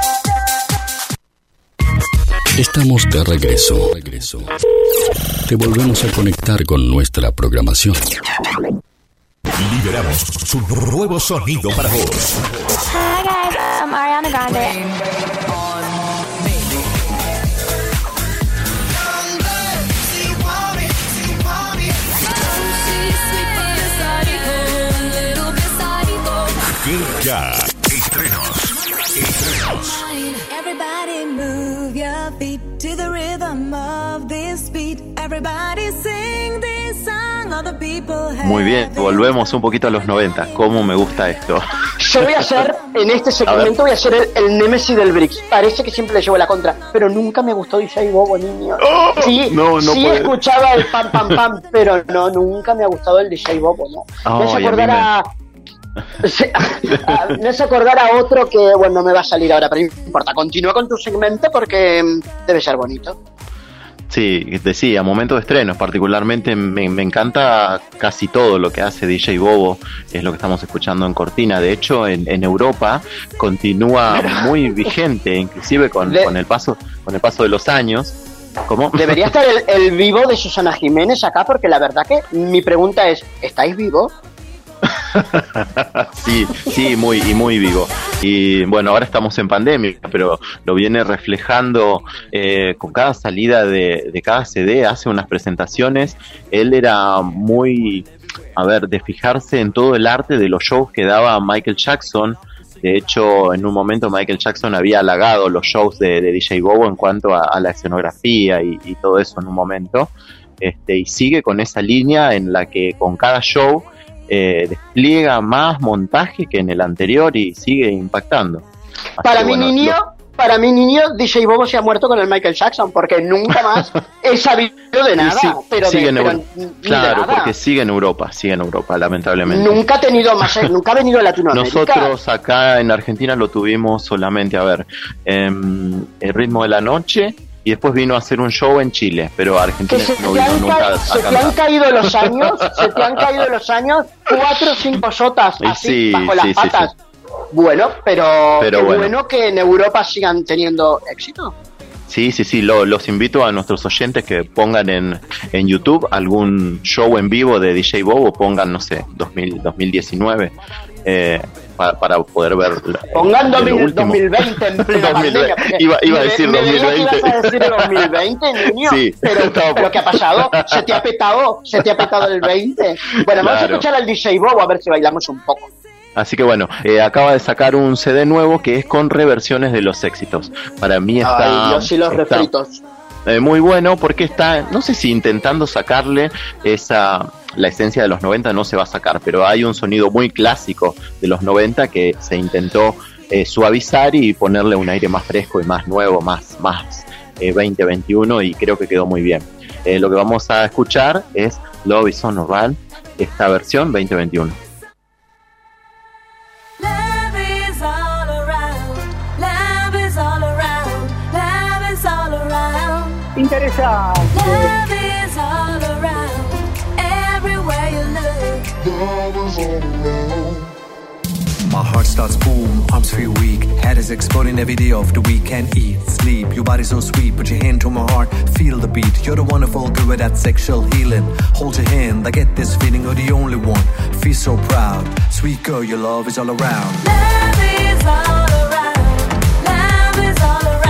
Estamos de regreso. Te volvemos a conectar con nuestra programación. Liberamos su nuevo sonido para vos. Hi guys, I'm Ariana Grande. Estrenos. Everybody move your feet to the rhythm of this beat. Everybody sing this song. All the people have. Muy bien, volvemos un poquito a los 90. ¿Cómo me gusta esto? Yo voy a hacer, en este segmento, voy a hacer el némesis del Brix. Parece que siempre le llevo la contra, pero nunca me gustó DJ Bobo, niño. Sí, sí escuchaba el pam pam pam, pero no, nunca me ha gustado el DJ Bobo, no. Me hace acordar me hace acordar a otro que, bueno, me va a salir ahora, pero no importa. Continúa con tu segmento porque debe ser bonito. Sí, decía, momento de estrenos, particularmente me encanta casi todo lo que hace DJ Bobo, es lo que estamos escuchando en Cortina. De hecho, en Europa continúa muy vigente, inclusive con el paso de los años. ¿Cómo? Debería estar el vivo de Susana Jiménez acá, porque la verdad que mi pregunta es, ¿estáis vivos? Sí, muy vivo. Y bueno, ahora estamos en pandemia, pero lo viene reflejando con cada salida de cada CD, hace unas presentaciones. Él era muy, de fijarse en todo el arte de los shows que daba Michael Jackson. De hecho, en un momento Michael Jackson había halagado los shows de DJ Bobo en cuanto a la escenografía y todo eso en un momento. Y sigue con esa línea en la que con cada show despliega más montaje que en el anterior y sigue impactando. Para mi niño, para mí, niño, DJ Bobo se ha muerto con el Michael Jackson, porque nunca más he sabido de nada. Claro, porque sigue en Europa, lamentablemente. Nunca ha tenido más, nunca ha venido a Latinoamérica. Nosotros acá en Argentina lo tuvimos solamente, El Ritmo de la Noche, y después vino a hacer un show en Chile, pero Argentina no vino nunca a se te han caído los años, 4 o 5 sotas así bajo las patas. Sí. Bueno, pero bueno que en Europa sigan teniendo éxito. Sí, los invito a nuestros oyentes que pongan en YouTube algún show en vivo de DJ Bobo, pongan, no sé, 2019, para poder ver. Pongan 2020 en plena pandemia. Iba a decir 2020. ¿Ibas a decir 2020, niño? Sí. Pero ¿qué ha pasado? ¿Se te ha petado el 20? Bueno, vamos a escuchar al DJ Bobo a ver si bailamos un poco. Así que bueno, acaba de sacar un CD nuevo que es con reversiones de los éxitos. Para mí está... Ay, Dios y los refritos. Muy bueno, porque está, no sé si intentando sacarle la esencia de los 90 no se va a sacar, pero hay un sonido muy clásico de los 90 que se intentó suavizar y ponerle un aire más fresco y más nuevo, más 2021, y creo que quedó muy bien. Lo que vamos a escuchar es Love Is On Around, esta versión 2021. Interesante. Love is all around, everywhere you look. Love is all around. My heart starts boom, arms feel weak, head is exploding every day of the week. Can't eat, sleep, your body's so sweet. Put your hand to my heart, feel the beat. You're the wonderful girl with that sexual healing. Hold your hand, I get this feeling, you're the only one. Feel so proud, sweet girl, your love is all around. Love is all around, love is all around.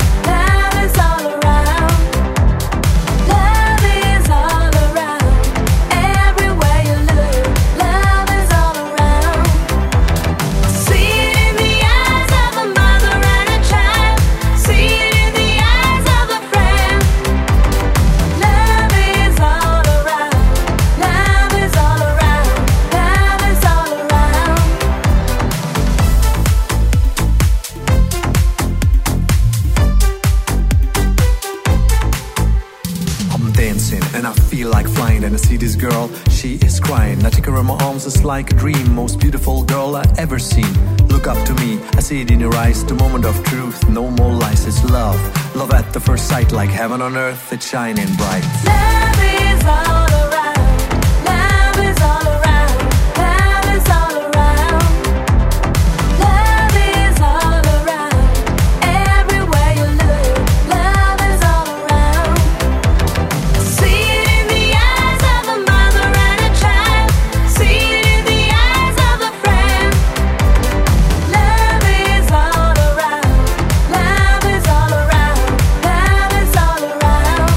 And I see this girl, she is crying. I take her in my arms, it's like a dream. Most beautiful girl I ever seen. Look up to me, I see it in your eyes. The moment of truth, no more lies, it's love. Love at the first sight, like heaven on earth, it's shining bright. Love is all around, love is all around, love is all around. Love is all around, everywhere you look. Love is all around. See it in the eyes of a mother and a child. See it in the eyes of a friend. Love is all around, love is all around, love is all around.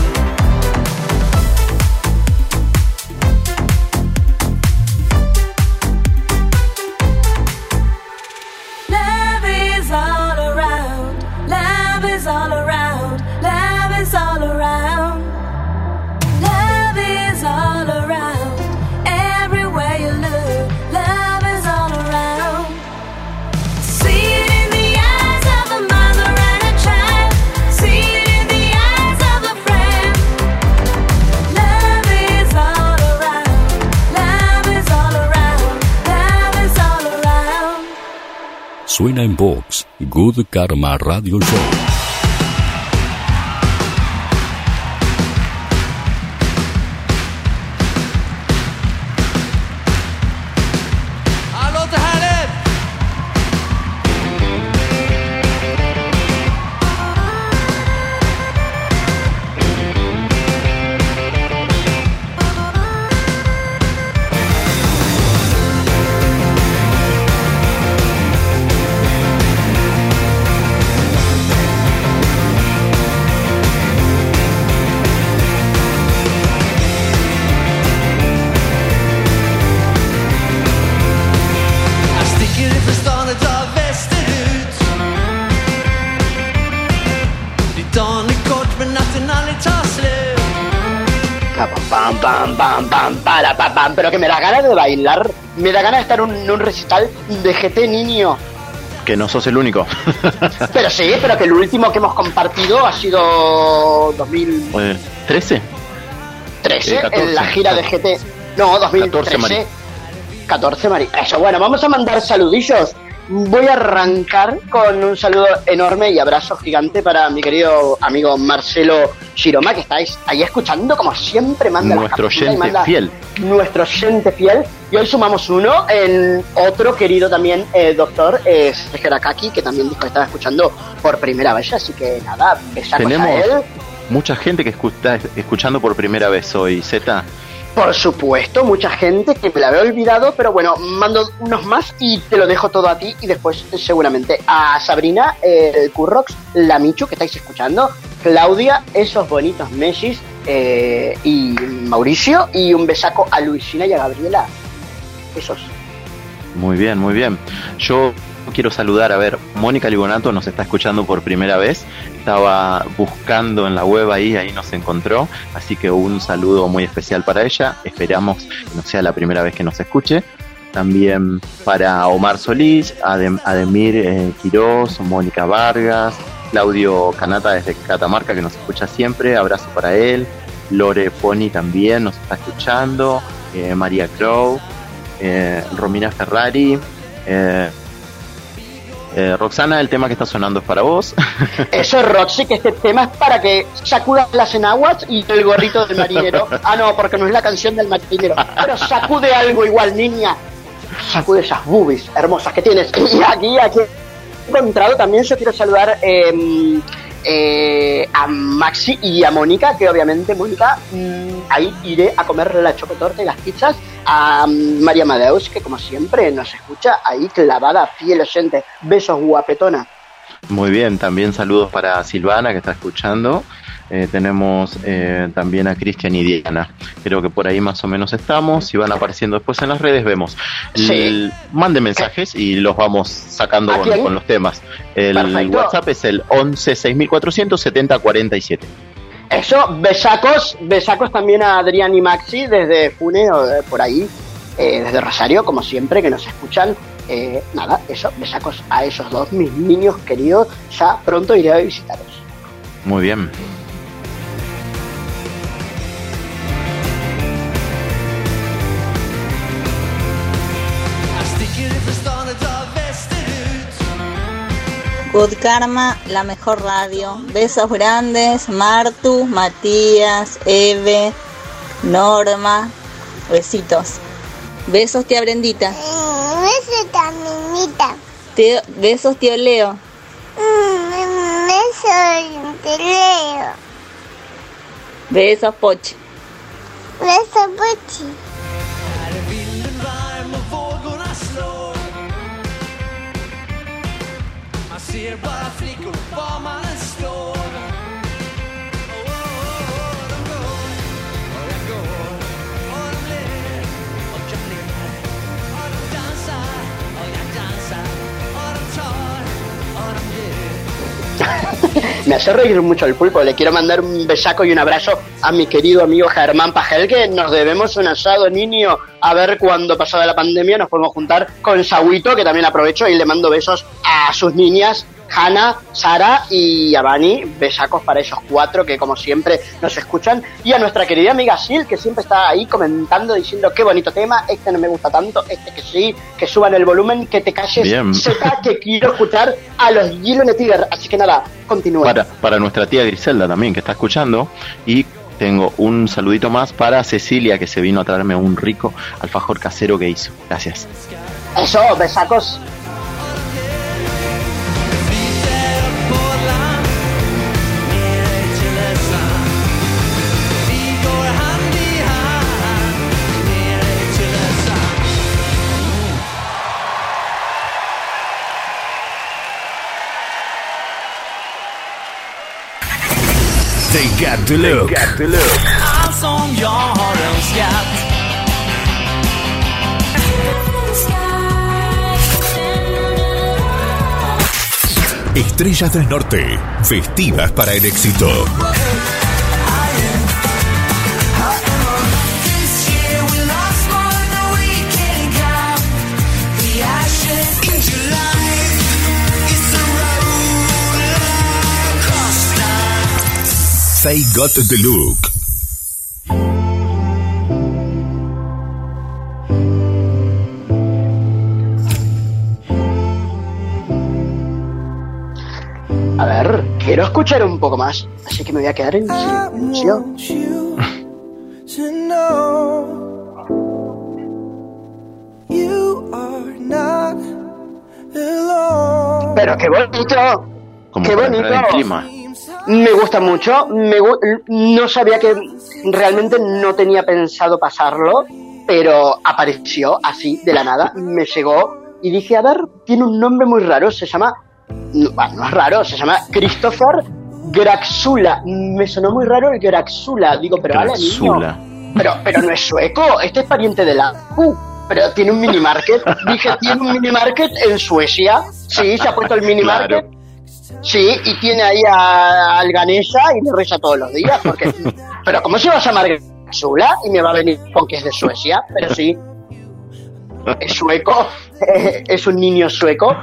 Love is all around, love is all around, love is all around. Love is all around, everywhere you look. Love is all around. See it in the eyes of a mother and a child. See it in the eyes of a friend. Love is all around, love is all around, love is all around. Suena en Vox, Good Karma Radio Show. Jag sticker ifrån stan och drar västerut. Ditt dagen är kort men natten aldrig tar slut. Pam, pam, pam, pam, para, pam, pam, pero que me da ganas de bailar, me da ganas de estar en un recital de GT, niño. Que no sos el único. Pero sí, pero que el último que hemos compartido ha sido 2013. 13, 14, en la gira de GT. No, 2013. 14, Mari. Eso, bueno, vamos a mandar saludillos. Voy a arrancar con un saludo enorme y abrazo gigante para mi querido amigo Marcelo Shiroma, que estáis ahí escuchando, como siempre, manda nuestro oyente fiel. Nuestro oyente fiel. Y hoy sumamos uno en otro querido también doctor, Sergio Arakaki, que también dijo que estaba escuchando por primera vez. Así que nada, besacos Tenemos a él. Mucha gente que está escuchando por primera vez hoy, Zeta. Por supuesto, mucha gente que me la había olvidado, pero bueno, mando unos más y te lo dejo todo a ti y después seguramente a Sabrina, el Currox, la Michu que estáis escuchando, Claudia, esos bonitos Messis y Mauricio, y un besaco a Luisina y a Gabriela. Esos. Muy bien, muy bien. Yo quiero saludar, a ver, Mónica Libonato nos está escuchando por primera vez. Estaba buscando en la web ahí nos encontró, así que un saludo muy especial para ella. Esperamos que no sea la primera vez que nos escuche. También para Omar Solís, Ademir Quirós, Mónica Vargas, Claudio Canata desde Catamarca que nos escucha siempre, abrazo para él. Lore Pony también nos está escuchando, María Crow, Romina Ferrari, Roxana, el tema que está sonando es para vos. Eso es Roxy, que este tema es para que sacudas las enaguas y el gorrito del marinero. Ah, no, porque no es la canción del marinero. Pero sacude algo igual, niña. Sacude esas boobies hermosas que tienes. Y aquí he encontrado también, yo quiero saludar a Maxi y a Mónica, que obviamente Mónica, ahí iré a comer la chocotorta y las pizzas. A María Amadeus, que como siempre nos escucha ahí clavada, fiel oyente. Besos, guapetona. Muy bien, también saludos para Silvana que está escuchando. Tenemos también a Cristian y Diana. Creo que por ahí más o menos estamos. Si van apareciendo después en las redes, vemos. Sí. Manden mensajes y los vamos sacando con los temas. El Perfecto. WhatsApp es el 11 6400 70 47. Eso, besacos también a Adrián y Maxi desde Fune o por ahí, desde Rosario, como siempre, que nos escuchan. Nada, eso, besacos a esos dos, mis niños queridos. Ya pronto iré a visitaros. Muy bien. Good Karma, la mejor radio. Besos grandes, Martu, Matías, Eve, Norma. Besitos. Besos, tía Brendita. Besos, Taminita. Besos, tío Leo. Besos, te leo. Besos, Pochi. Besos, Pochi. Ser bara flickor var man än står. De går, och jag går, och de ler, och jag ler. Och de dansar, och jag dansar, och de tar, och de ger. Me hace reír mucho el pulpo. Le quiero mandar un besaco y un abrazo a mi querido amigo Germán Pajel, que nos debemos un asado, niño. A ver cuando pasada la pandemia nos podemos juntar con Saguito, que también aprovecho y le mando besos a sus niñas, Hanna, Sara y Abani. Besacos para esos cuatro que como siempre nos escuchan. Y a nuestra querida amiga Sil, que siempre está ahí comentando, diciendo qué bonito tema, este no me gusta tanto, este que sí, que suban el volumen, que te calles, sepa que quiero escuchar a los Yellow Tiger. Así que nada, continúa. Para nuestra tía Griselda también, que está escuchando. Y tengo un saludito más para Cecilia, que se vino a traerme un rico alfajor casero que hizo. Gracias. Eso, besacos. They got the look. Allt som jag har önskat. Estrellas del Norte, vestidas para el éxito. They Got the Look. A ver, quiero escuchar un poco más, así que me voy a quedar en silencio. To know you are not alone. Pero qué bonito, Como qué para bonito. entrar en clima. Me gusta mucho, no sabía que realmente no tenía pensado pasarlo, pero apareció así de la nada, me llegó y dije, a ver, tiene un nombre muy raro, se llama, bueno, no es raro, se llama Christopher Graxula. Me sonó muy raro el Graxula, digo, pero vale, niño, pero no es sueco, este es pariente de la pero tiene un mini market. Dije, tiene un mini market en Suecia, sí, se ha puesto el mini market. Sí, y tiene ahí al Ganesha y le reza todos los días, porque... Pero ¿cómo se va a llamar Graxula? Y me va a venir con que es de Suecia, pero sí, es sueco, es un niño sueco.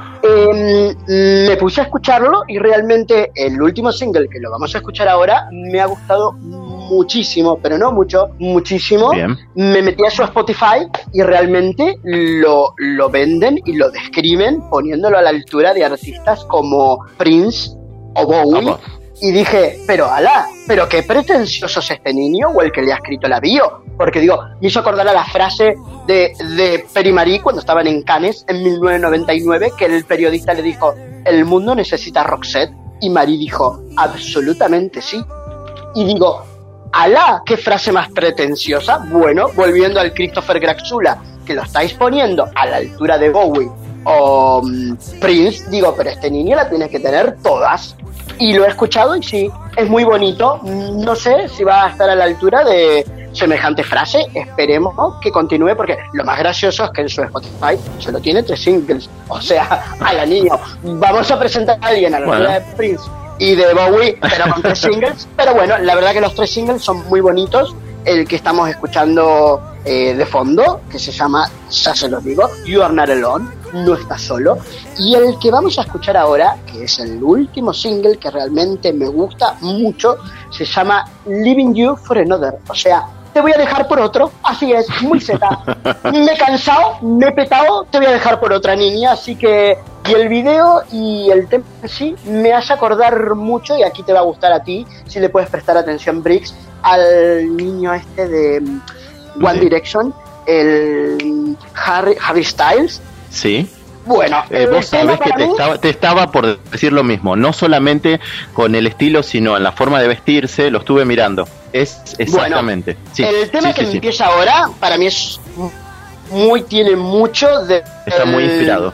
Me puse a escucharlo y realmente el último single, que lo vamos a escuchar ahora, me ha gustado muchísimo, pero no mucho, muchísimo. Bien. Me metí a su Spotify y realmente lo venden y lo describen poniéndolo a la altura de artistas como Prince o Bowie. Y dije, pero qué pretencioso es este niño o el que le ha escrito la bio. Porque digo, me hizo acordar a la frase de Peri Marie cuando estaban en Cannes en 1999, que el periodista le dijo, el mundo necesita Roxette. Y Marie dijo, absolutamente sí. Y digo, ¡alá! ¡Qué frase más pretenciosa! Bueno, volviendo al Christopher Graxula, que lo estáis poniendo a la altura de Bowie o Prince, digo, pero este niño la tiene que tener todas. Y lo he escuchado y sí, es muy bonito. No sé si va a estar a la altura de semejante frase. Esperemos que continúe, porque lo más gracioso es que en su Spotify solo tiene 3 singles. O sea, a la niño, vamos a presentar a alguien a la altura de Prince y de Bowie, pero con 3 singles. Pero bueno, la verdad que los 3 singles son muy bonitos. El que estamos escuchando de fondo, que se llama, ya se los digo, You Are Not Alone, no estás solo. Y el que vamos a escuchar ahora, que es el último single que realmente me gusta mucho, se llama Leaving You for Another. O sea, te voy a dejar por otro, así es, muy zeta. Me he cansado, me he petado, te voy a dejar por otra niña, así que... Y el video y el tema sí me hace acordar mucho, y aquí te va a gustar a ti, si le puedes prestar atención, Briggs, al niño este de One Direction, el Harry Styles. Sí. Bueno, vos sabés que te estaba por decir lo mismo, no solamente con el estilo, sino en la forma de vestirse, lo estuve mirando. Es exactamente. Bueno, sí, el tema sí, que sí, empieza ahora, para mí es tiene mucho de... Está muy inspirado.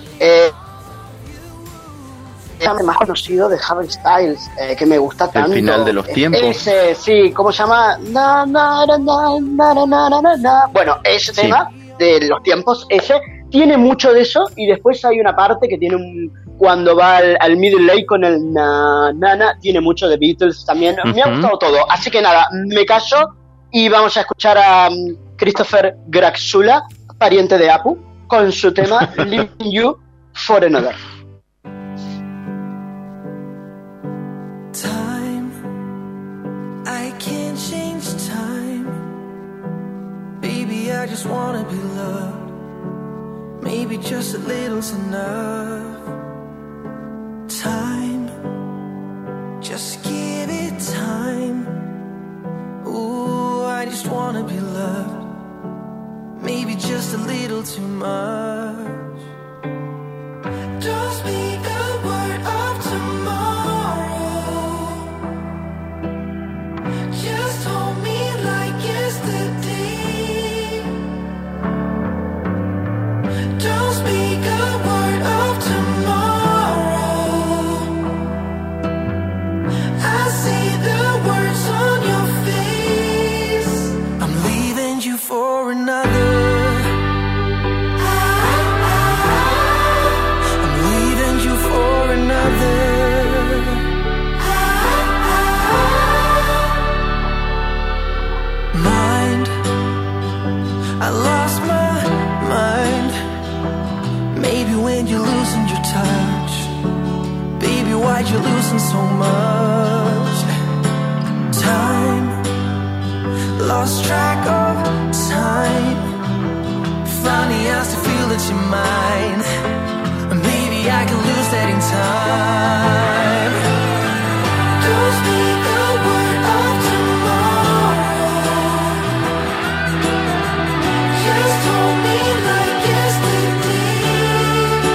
Más conocido de Harry Styles, que me gusta tanto. El final de los tiempos. Ese, sí, ¿cómo se llama? Bueno, ese tema de los tiempos, ese tiene mucho de eso, y después hay una parte que tiene cuando va al Middle Lake con el na, tiene mucho de Beatles también. Me ha gustado todo, así que nada, me caso y vamos a escuchar a Christopher Graxula, pariente de Apu, con su tema Leaving You for Another. I can't change time. Baby, I just wanna be loved. Maybe just a little's enough. Time, just give it time. Ooh, I just wanna be loved. Maybe just a little too much. Don't speak a word of tomorrow. Just hold me like yesterday. Don't speak a word of tomorrow. I see the words on your face. I'm leaving you for another. I'm leaving you for another. I lost my mind. Maybe when you loosen your touch. Baby, why'd you loosen so much? lost track of time. Finally I still feel that you're mine. Maybe I can lose that in time. Don't speak a word of tomorrow. Just hold me like yesterday.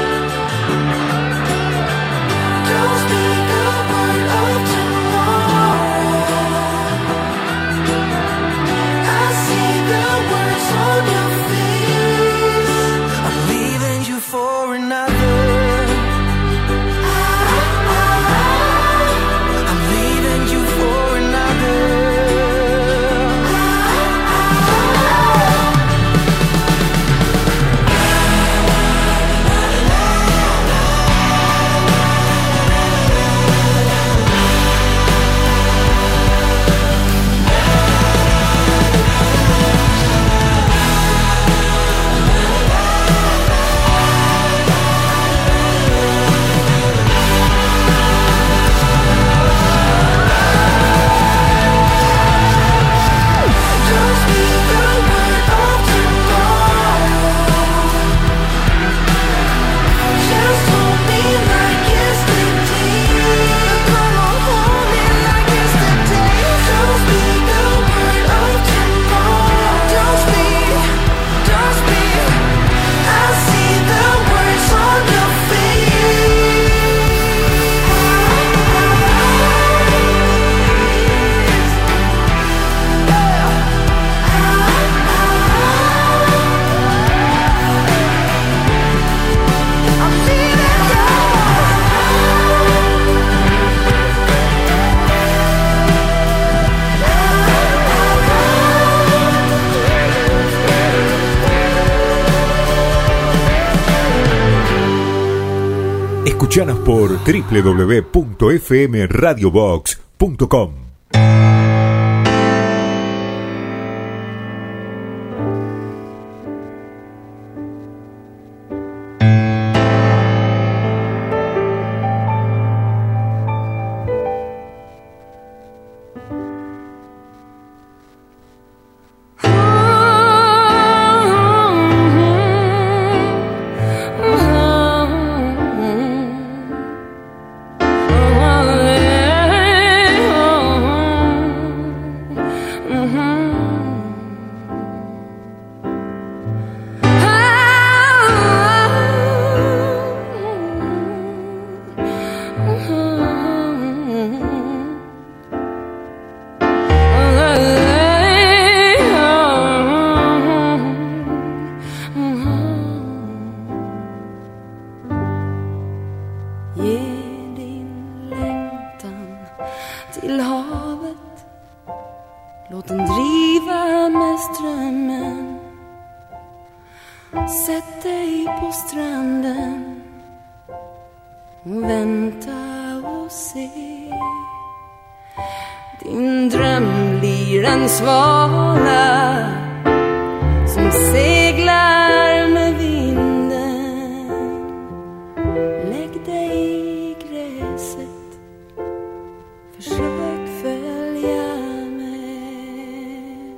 Don't speak a word of tomorrow. I see the words on your face. I'm leaving you for another. I'm leaving you for another. Don't speak a word of tomorrow. Just hold me like yesterday. Come on, hold me like yesterday. Don't speak a word of tomorrow. Don't speak. I see the words on your Escuchanos por www.fmradiobox.com. Ge din längtan till havet. Låt den driva med strömmen. Sätt dig på stranden och vänta och se. Din dröm blir en svala som seglar med vinden. Lägg dig i gräset, försök följa med.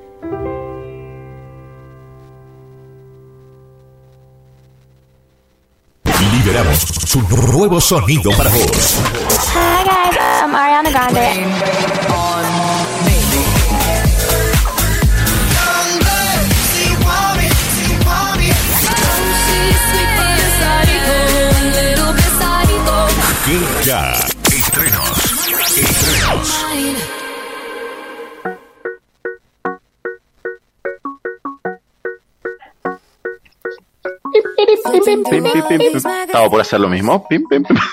Liberamos su nuevo sonido para vos. Hi guys, I'm Ariana Grande. Ya, estrenos. Pim, pim, pim, pim. Estaba por hacer lo mismo. Pim, pim, pim.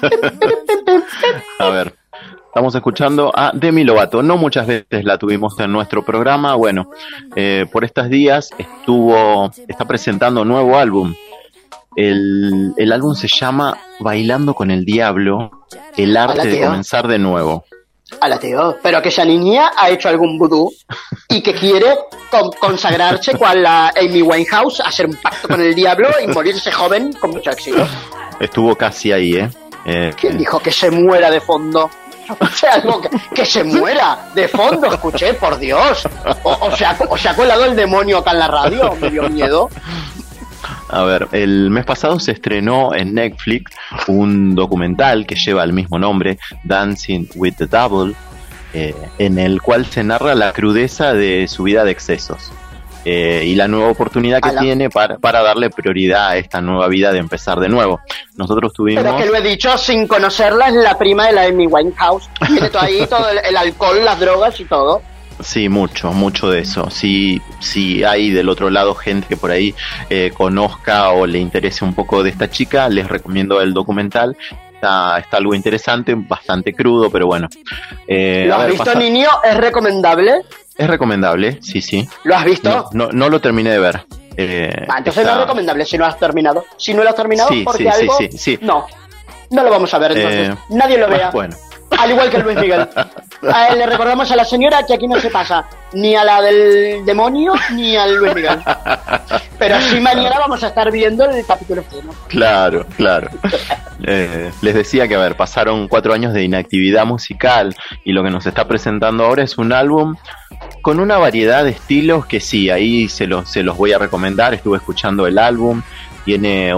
A ver, estamos escuchando a Demi Lovato. No muchas veces la tuvimos en nuestro programa. Bueno, por estos días está presentando un nuevo álbum. El álbum se llama Bailando con el Diablo, el arte de comenzar de nuevo. Ala, tío, pero que esa niña ha hecho algún vudú y que quiere consagrarse cual la Amy Winehouse, hacer un pacto con el diablo y morirse joven con mucho éxito. Estuvo casi ahí, ¿Quién dijo que se muera de fondo? O sea, algo que se muera de fondo, escuché, por Dios. O sea, ¿os ha colado el demonio acá en la radio? Me dio miedo. A ver, el mes pasado se estrenó en Netflix un documental que lleva el mismo nombre, Dancing with the Devil, en el cual se narra la crudeza de su vida de excesos. Y la nueva oportunidad que tiene para darle prioridad a esta nueva vida de empezar de nuevo. Nosotros tuvimos... Pero que lo he dicho sin conocerla, es la prima de la Amy Winehouse. Tiene todo ahí, todo el alcohol, las drogas y todo. Sí, mucho de eso. Si hay del otro lado gente que por ahí conozca o le interese un poco de esta chica, les recomiendo el documental. Está algo interesante, bastante crudo, pero bueno. ¿Lo has visto, niño? ¿Es recomendable? Es recomendable, sí. ¿Lo has visto? No lo terminé de ver. Entonces no es recomendable si no has terminado. Si no lo has terminado, sí, porque algo... Sí. No lo vamos a ver entonces. Nadie lo vea. Bueno. Al igual que Luis Miguel. Le recordamos a la señora que aquí no se pasa ni a la del demonio ni al Luis Miguel. Pero sí mañana vamos a estar viendo el capítulo estreno. Claro. Les decía que, a ver, pasaron 4 años de inactividad musical y lo que nos está presentando ahora es un álbum con una variedad de estilos que sí, ahí se los voy a recomendar. Estuve escuchando el álbum, tiene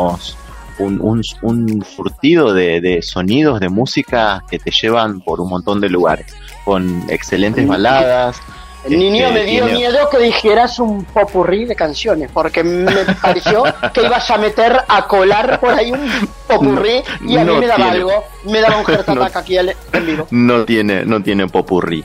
un surtido de sonidos de música que te llevan por un montón de lugares, con excelentes baladas. Niño, me dio miedo que dijeras un popurrí de canciones, porque me pareció que ibas a colar por ahí un popurrí y a mí me daba algo, me daba un heart attack aquí en vivo. No tiene popurrí.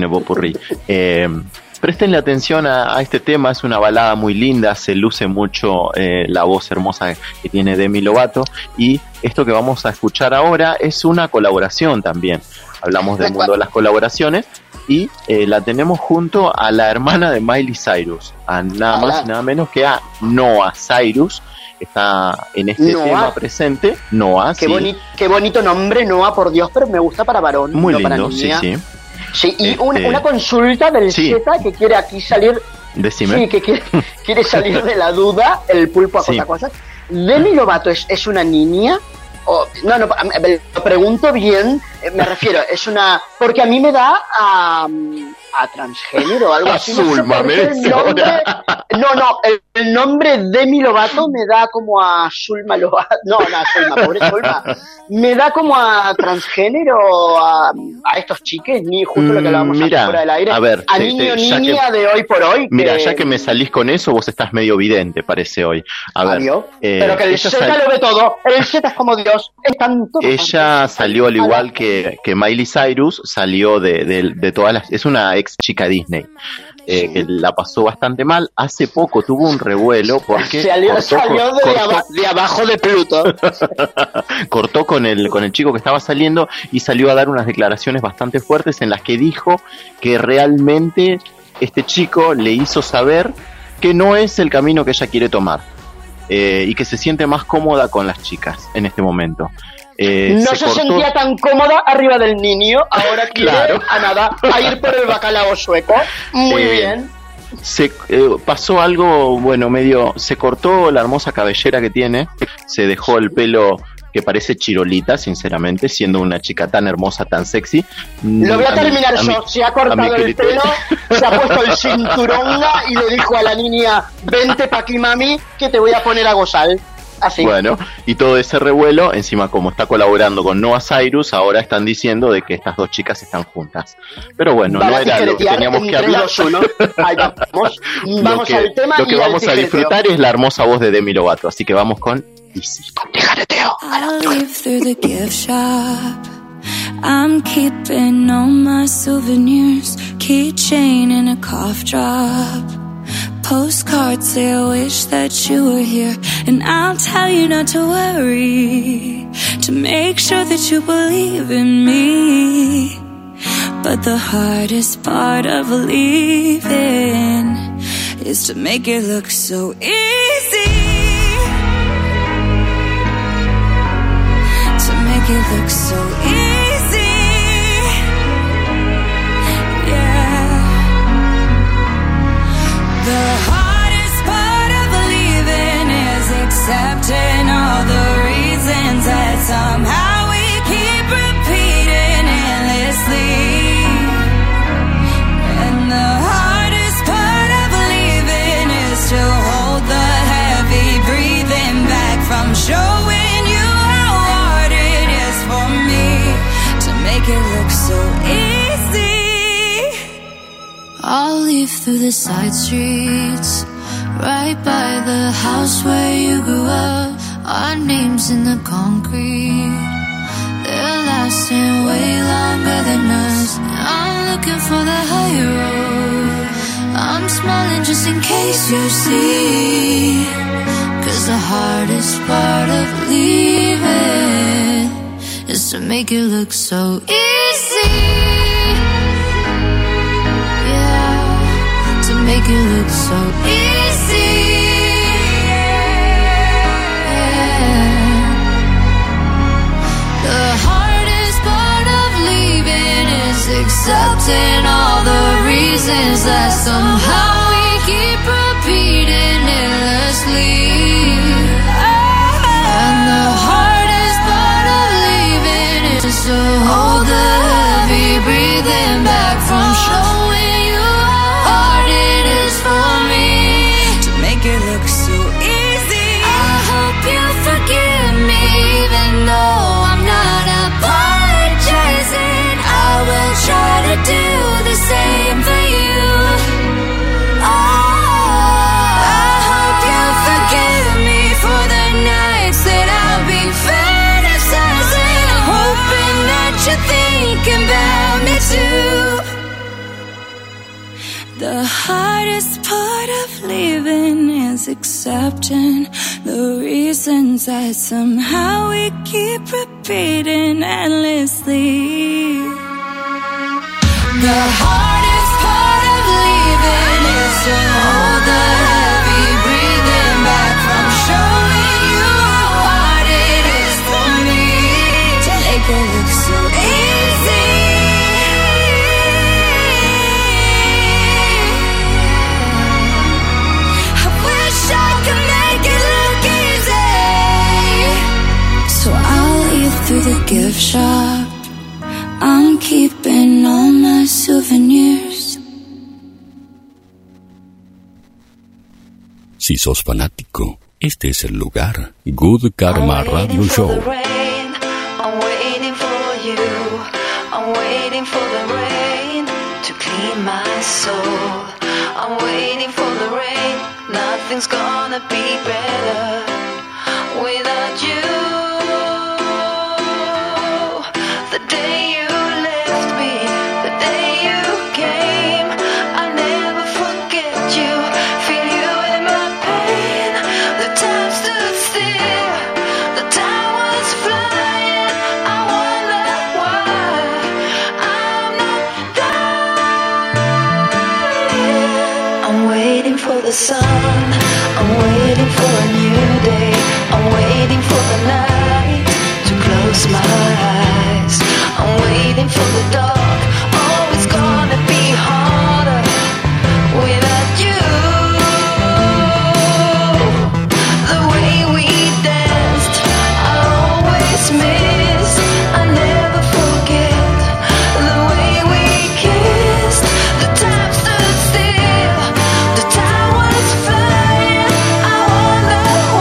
Préstenle atención a este tema, es una balada muy linda, se luce mucho la voz hermosa que tiene Demi Lovato, y esto que vamos a escuchar ahora es una colaboración también. Hablamos del mundo de las colaboraciones y la tenemos junto a la hermana de Miley Cyrus, a nada más y nada menos que a Noah Cyrus. Está en este tema presente, Noah. Qué bonito nombre, Noah, por Dios, pero me gusta para varón. Muy no lindo, para niña. sí. Sí, y una consulta del Z que quiere aquí salir. Decime. Sí, que quiere salir de la duda, el pulpo a cosas. ¿Demi Lovato es una niña? No, lo pregunto bien, me refiero, es una... Porque a mí me da a transgénero o algo así. Zulma, el nombre Demi Lovato me da como a Zulma Lovato. No, Zulma, pobre Zulma. Me da como a transgénero, a estos chiques, ni justo lo que hablábamos aquí fuera del aire. A ver, niña de hoy por hoy. Mira, ya que me salís con eso, vos estás medio vidente, parece hoy. A ver. Pero que el Z lo ve todo. El Z es como Dios. Ella salió al igual que Miley Cyrus, salió de todas las... Es una ex chica Disney. Que la pasó bastante mal. Hace poco tuvo un revuelo porque salió de abajo de Pluto. Cortó con el chico que estaba saliendo y salió a dar unas declaraciones bastante fuertes en las que dijo que realmente este chico le hizo saber que no es el camino que ella quiere tomar, y que se siente más cómoda con las chicas en este momento. No se sentía tan cómoda arriba del niño, ahora quiere a ir por el bacalao sueco. Muy bien. Pasó algo, medio... Se cortó la hermosa cabellera que tiene, se dejó el pelo que parece Chirolita, sinceramente, siendo una chica tan hermosa, tan sexy. Lo voy a terminar yo. Se ha cortado el pelo, se ha puesto el cinturonga y le dijo a la niña: vente pa' aquí, mami, que te voy a poner a gozar. Así. Bueno, y todo ese revuelo, encima como está colaborando con Noah Cyrus, ahora están diciendo de que estas dos chicas están juntas. Pero bueno, no era lo que teníamos que hablar. Vamos al tema. Lo que vamos a disfrutar es la hermosa voz de Demi Lovato, así que vamos con Easy. I live through the gift shop. I'm keeping all my souvenirs, keychain and a cough drop. Postcards say I wish that you were here, and I'll tell you not to worry, to make sure that you believe in me. But the hardest part of believing is to make it look so easy, to make it look so easy. The hardest part of believing is accepting all the reasons that somehow we keep repeating leave through the side streets, right by the house where you grew up. Our names in the concrete, they're lasting way longer than us. I'm looking for the high road, I'm smiling just in case you see. 'Cause the hardest part of leaving is to make it look so easy. Yeah, to make it look so easy. Yeah. The hardest part of leaving is accepting all the reasons that somehow we keep repeating endlessly. And the hardest part of leaving is to hold the heavy breathing back from showing you how hard it is for me to make it look so easy. I hope you forgive me even though I'm not apologizing. I will try to do the same for you. Oh, I hope you forgive me for the nights that I'll be fantasizing, hoping that you're thinking about me too. The hardest part of leaving is accepting the reasons that somehow we keep repeating endlessly. The hardest part of leaving is to hold the heavy breathing back from showing you how hard it is for me to make it look so easy. I wish I could make it look easy. So I'll leave through the gift shop, I'm keeping all my souvenirs. Si sos fanático, este es el lugar. Good Karma Radio Show. I'm waiting for you. I'm waiting for the rain to clean my soul. I'm waiting for the rain. Nothing's gonna be better without you. The day you left me, the day you came, I never forget you. Feel you in my pain. The time stood still. The time was flying. I wonder why I'm not dying. I'm waiting for the sun. I'm waiting for a new day. I'm waiting for the night to close my eyes. I'm waiting for the dark. Oh, it's gonna be harder without you. The way we danced, I always miss. I never forget the way we kissed. The time stood still. The time was flying. I wonder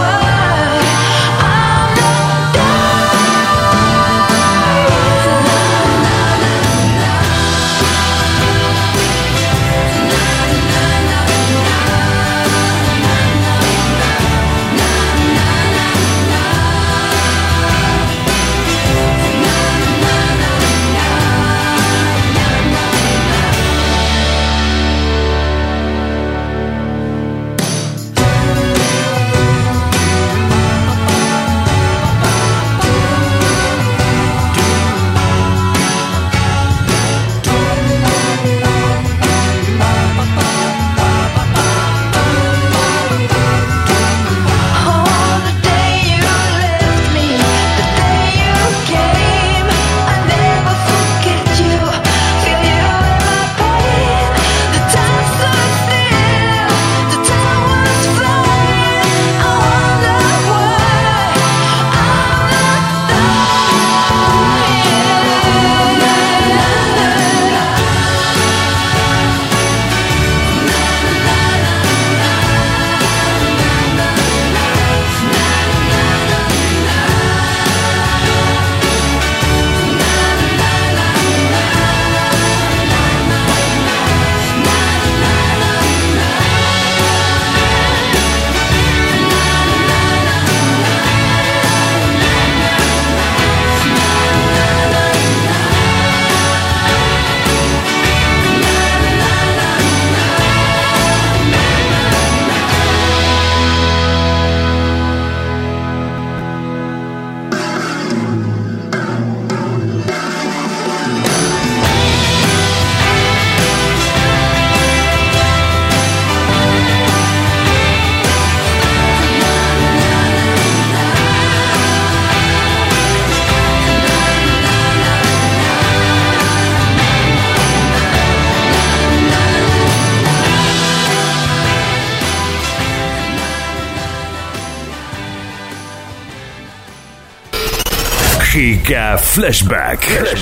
Mágica Flashback.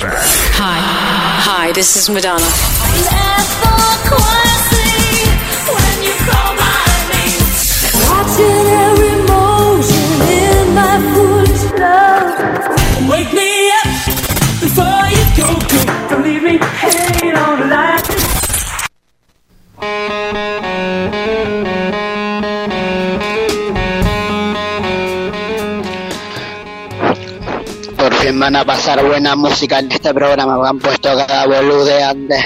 Hi, this is Madonna. Watching every motion in my foolish love. Wake me up before you go. Don't leave me hanging on the line. Por fin van a pasar buena música en este programa. Me han puesto cada bolude antes.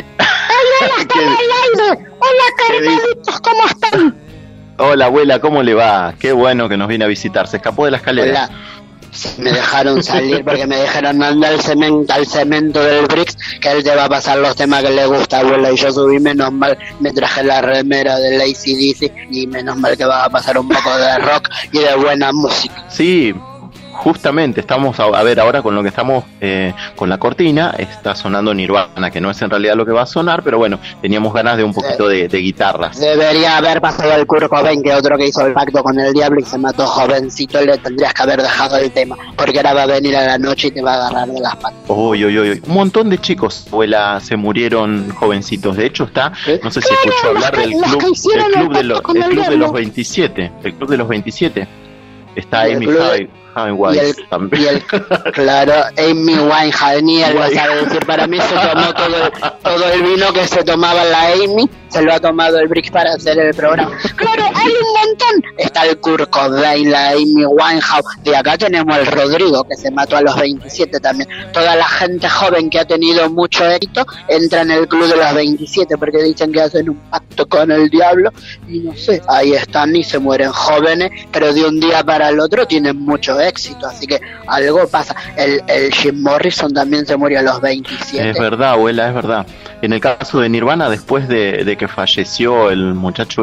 Hola, carnalitos, ¿cómo están? Hola, abuela, ¿cómo le va? Qué bueno que nos viene a visitar. Se escapó de la escalera. Hola. Me dejaron salir porque me dejaron andar al cemento del Brix, que él te va a pasar los temas que le gusta, abuela. Y yo subí, menos mal, me traje la remera del AC/DC y menos mal que va a pasar un poco de rock y de buena música. Sí, justamente estamos a ver ahora con lo que estamos con la cortina. Está sonando Nirvana, que no es en realidad lo que va a sonar, pero bueno, teníamos ganas de un poquito de guitarras. Debería haber pasado el Kurt Cobain, que otro que hizo el pacto con el diablo y se mató jovencito. Le tendrías que haber dejado el tema, porque ahora va a venir a la noche y te va a agarrar de las patas. Uy. Un montón de chicos, abuela, se murieron jovencitos. De hecho está, no sé si escuchó hablar del club de los 27. El club de los 27. Está Amy Winehouse también. Claro, Amy Winehouse, ni él va a saber decir. Para mí se tomó todo el vino que se tomaba la Amy, se lo ha tomado el Brix para hacer el programa. Claro, hay un montón. Está el Kurt Cobain, la Amy Winehouse. De acá tenemos el Rodrigo, que se mató a los 27 también. Toda la gente joven que ha tenido mucho éxito entra en el club de los 27 porque dicen que hacen un pacto con el diablo. Y no sé, ahí están y se mueren jóvenes, pero de un día para el otro tienen mucho éxito, así que algo pasa. El Jim Morrison también se murió a los 27. Es verdad, abuela, es verdad. En el caso de Nirvana, después de que falleció el muchacho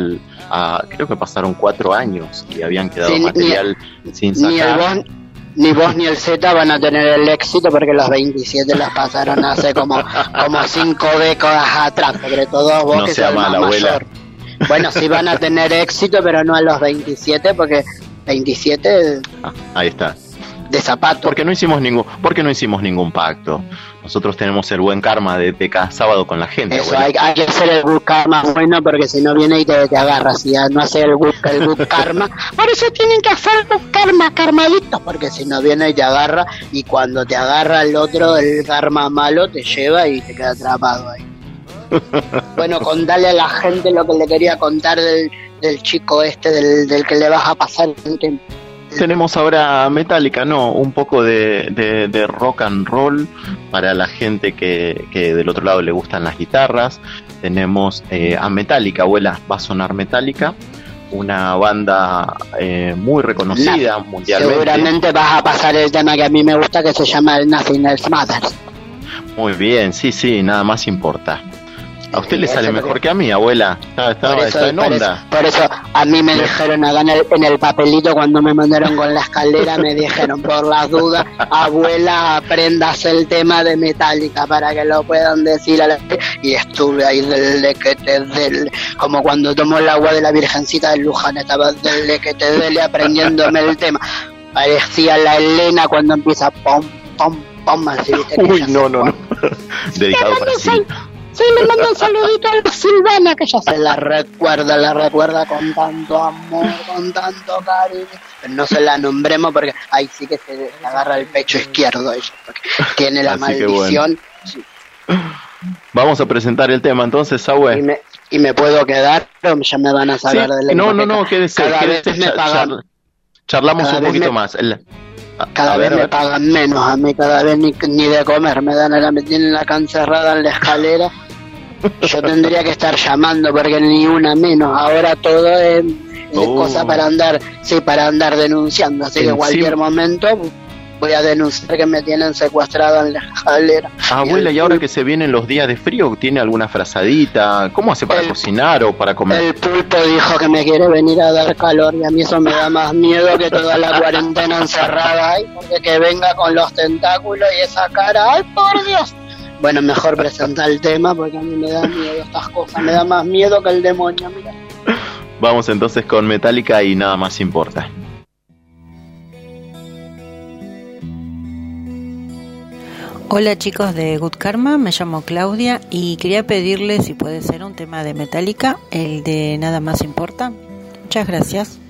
creo que pasaron 4 años y habían quedado material sin sacar. Ni vos ni el Z van a tener el éxito porque los 27 los pasaron hace como 5 décadas atrás, sobre todo vos, no que sea sos el mala, más abuela. mayor. Bueno, sí van a tener éxito, pero no a los 27, porque 27 ahí está. De zapato. Porque no hicimos ningún pacto. Nosotros tenemos el buen karma de cada sábado con la gente. Eso, hay que hacer el good karma bueno, porque si no viene y te agarra. Si no hace el good karma, por eso tienen que hacer good karma, karmaditos, porque si no viene y te agarra, y cuando te agarra el otro, el karma malo, te lleva y te queda atrapado ahí. Bueno, contale a la gente lo que le quería contar del chico del que le vas a pasar el tiempo. Tenemos ahora Metallica, un poco de rock and roll para la gente que del otro lado le gustan las guitarras. Tenemos a Metallica, abuela, va a sonar Metallica, una banda muy reconocida mundialmente. Seguramente vas a pasar el tema que a mí me gusta, que se llama el Nothing Else Matters. Muy bien, sí, nada más importa. A usted le sale mejor que a mí, abuela. Está en onda. Por eso a mí me dijeron acá en el papelito, cuando me mandaron con la escalera, me dijeron, por las dudas, abuela, aprendas el tema de Metallica para que lo puedan decir a la gente. Y estuve ahí como cuando tomó el agua de la Virgencita de Luján, estaba del lequete dele aprendiéndome el tema. Parecía la Elena cuando empieza pom, pom, pom, así, ¿viste? Uy, no. Dedicado para sí. Sí, le mando un saludito a la Silvana, que ya se la recuerda con tanto amor, con tanto cariño. Pero no se la nombremos porque ahí sí que se le agarra el pecho izquierdo ella, porque tiene la maldición. Bueno. Sí. Vamos a presentar el tema entonces, Saúl. ¿Y me puedo quedar o ya me van a saber del No, quédese. Charlamos un poquito más. Cada vez me pagan menos, a mí cada vez ni de comer me tienen la can cerrada en la escalera. Yo tendría que estar llamando porque ni una menos. Ahora todo es cosa para andar denunciando, así que en cualquier momento voy a denunciar que me tienen secuestrado en la escalera. Abuela, y ahora que se vienen los días de frío, ¿tiene alguna frazadita? ¿Cómo hace para cocinar o para comer? El pulpo dijo que me quiere venir a dar calor y a mí eso me da más miedo que toda la cuarentena encerrada ahí, porque que venga con los tentáculos y esa cara, ¡ay, por Dios! Bueno, mejor presentar el tema porque a mí me da miedo estas cosas, me da más miedo que el demonio, mira. Vamos entonces con Metallica y Nada Más Importa. Hola chicos de Good Karma, me llamo Claudia y quería pedirles si puede ser un tema de Metallica, el de Nada Más Importa. Muchas gracias.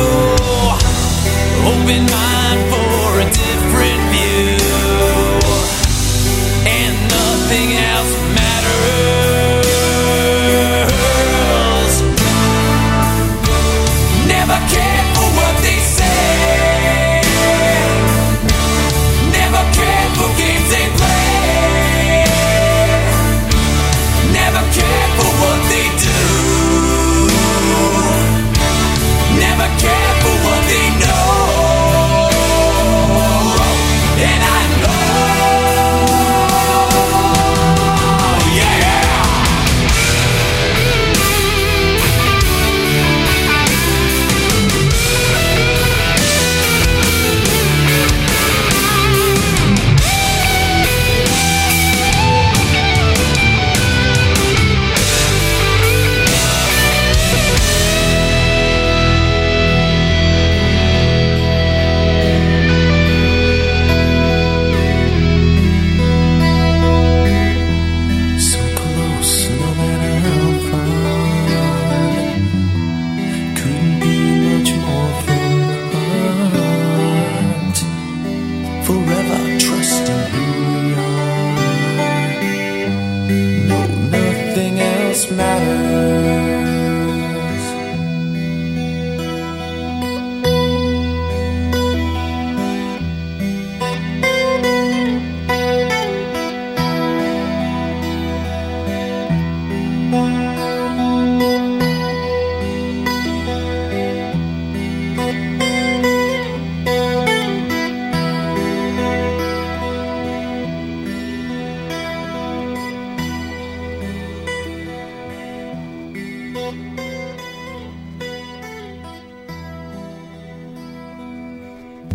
Open mind for a different view.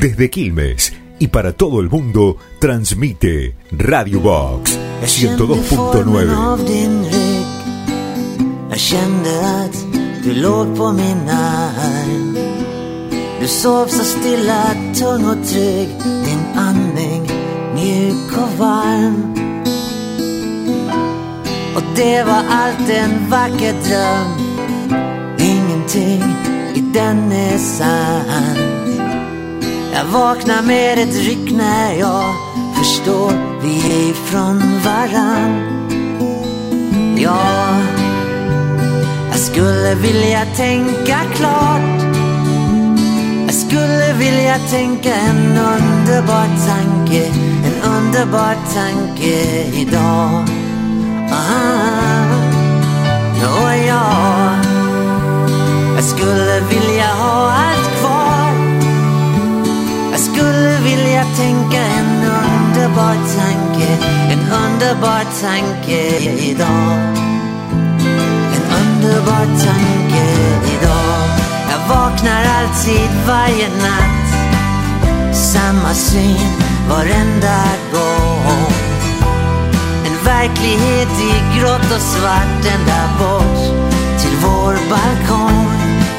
Desde Quilmes y para todo el mundo, transmite Radio Box 102.9. Jag kände att du låg på min arm. Du sov så stilla, tung och trygg. Din andning mjuk och varm. Och det var allt en vacker dröm. Ingenting i den är sant. Jag vaknar med ett ryck när jag förstår vi är ifrån varann. Ja, jag skulle vilja tänka klart. Jag skulle vilja tänka en underbar tanke. En underbar tanke idag. Och ja, jag skulle vilja ha allt kvar. Jag skulle vilja tänka en underbar tanke. En underbar tanke idag. En underbar tanke idag. Jag vaknar alltid varje natt. Samma syn varenda gång. En verklighet i grått och svart ända bort till vår balkong.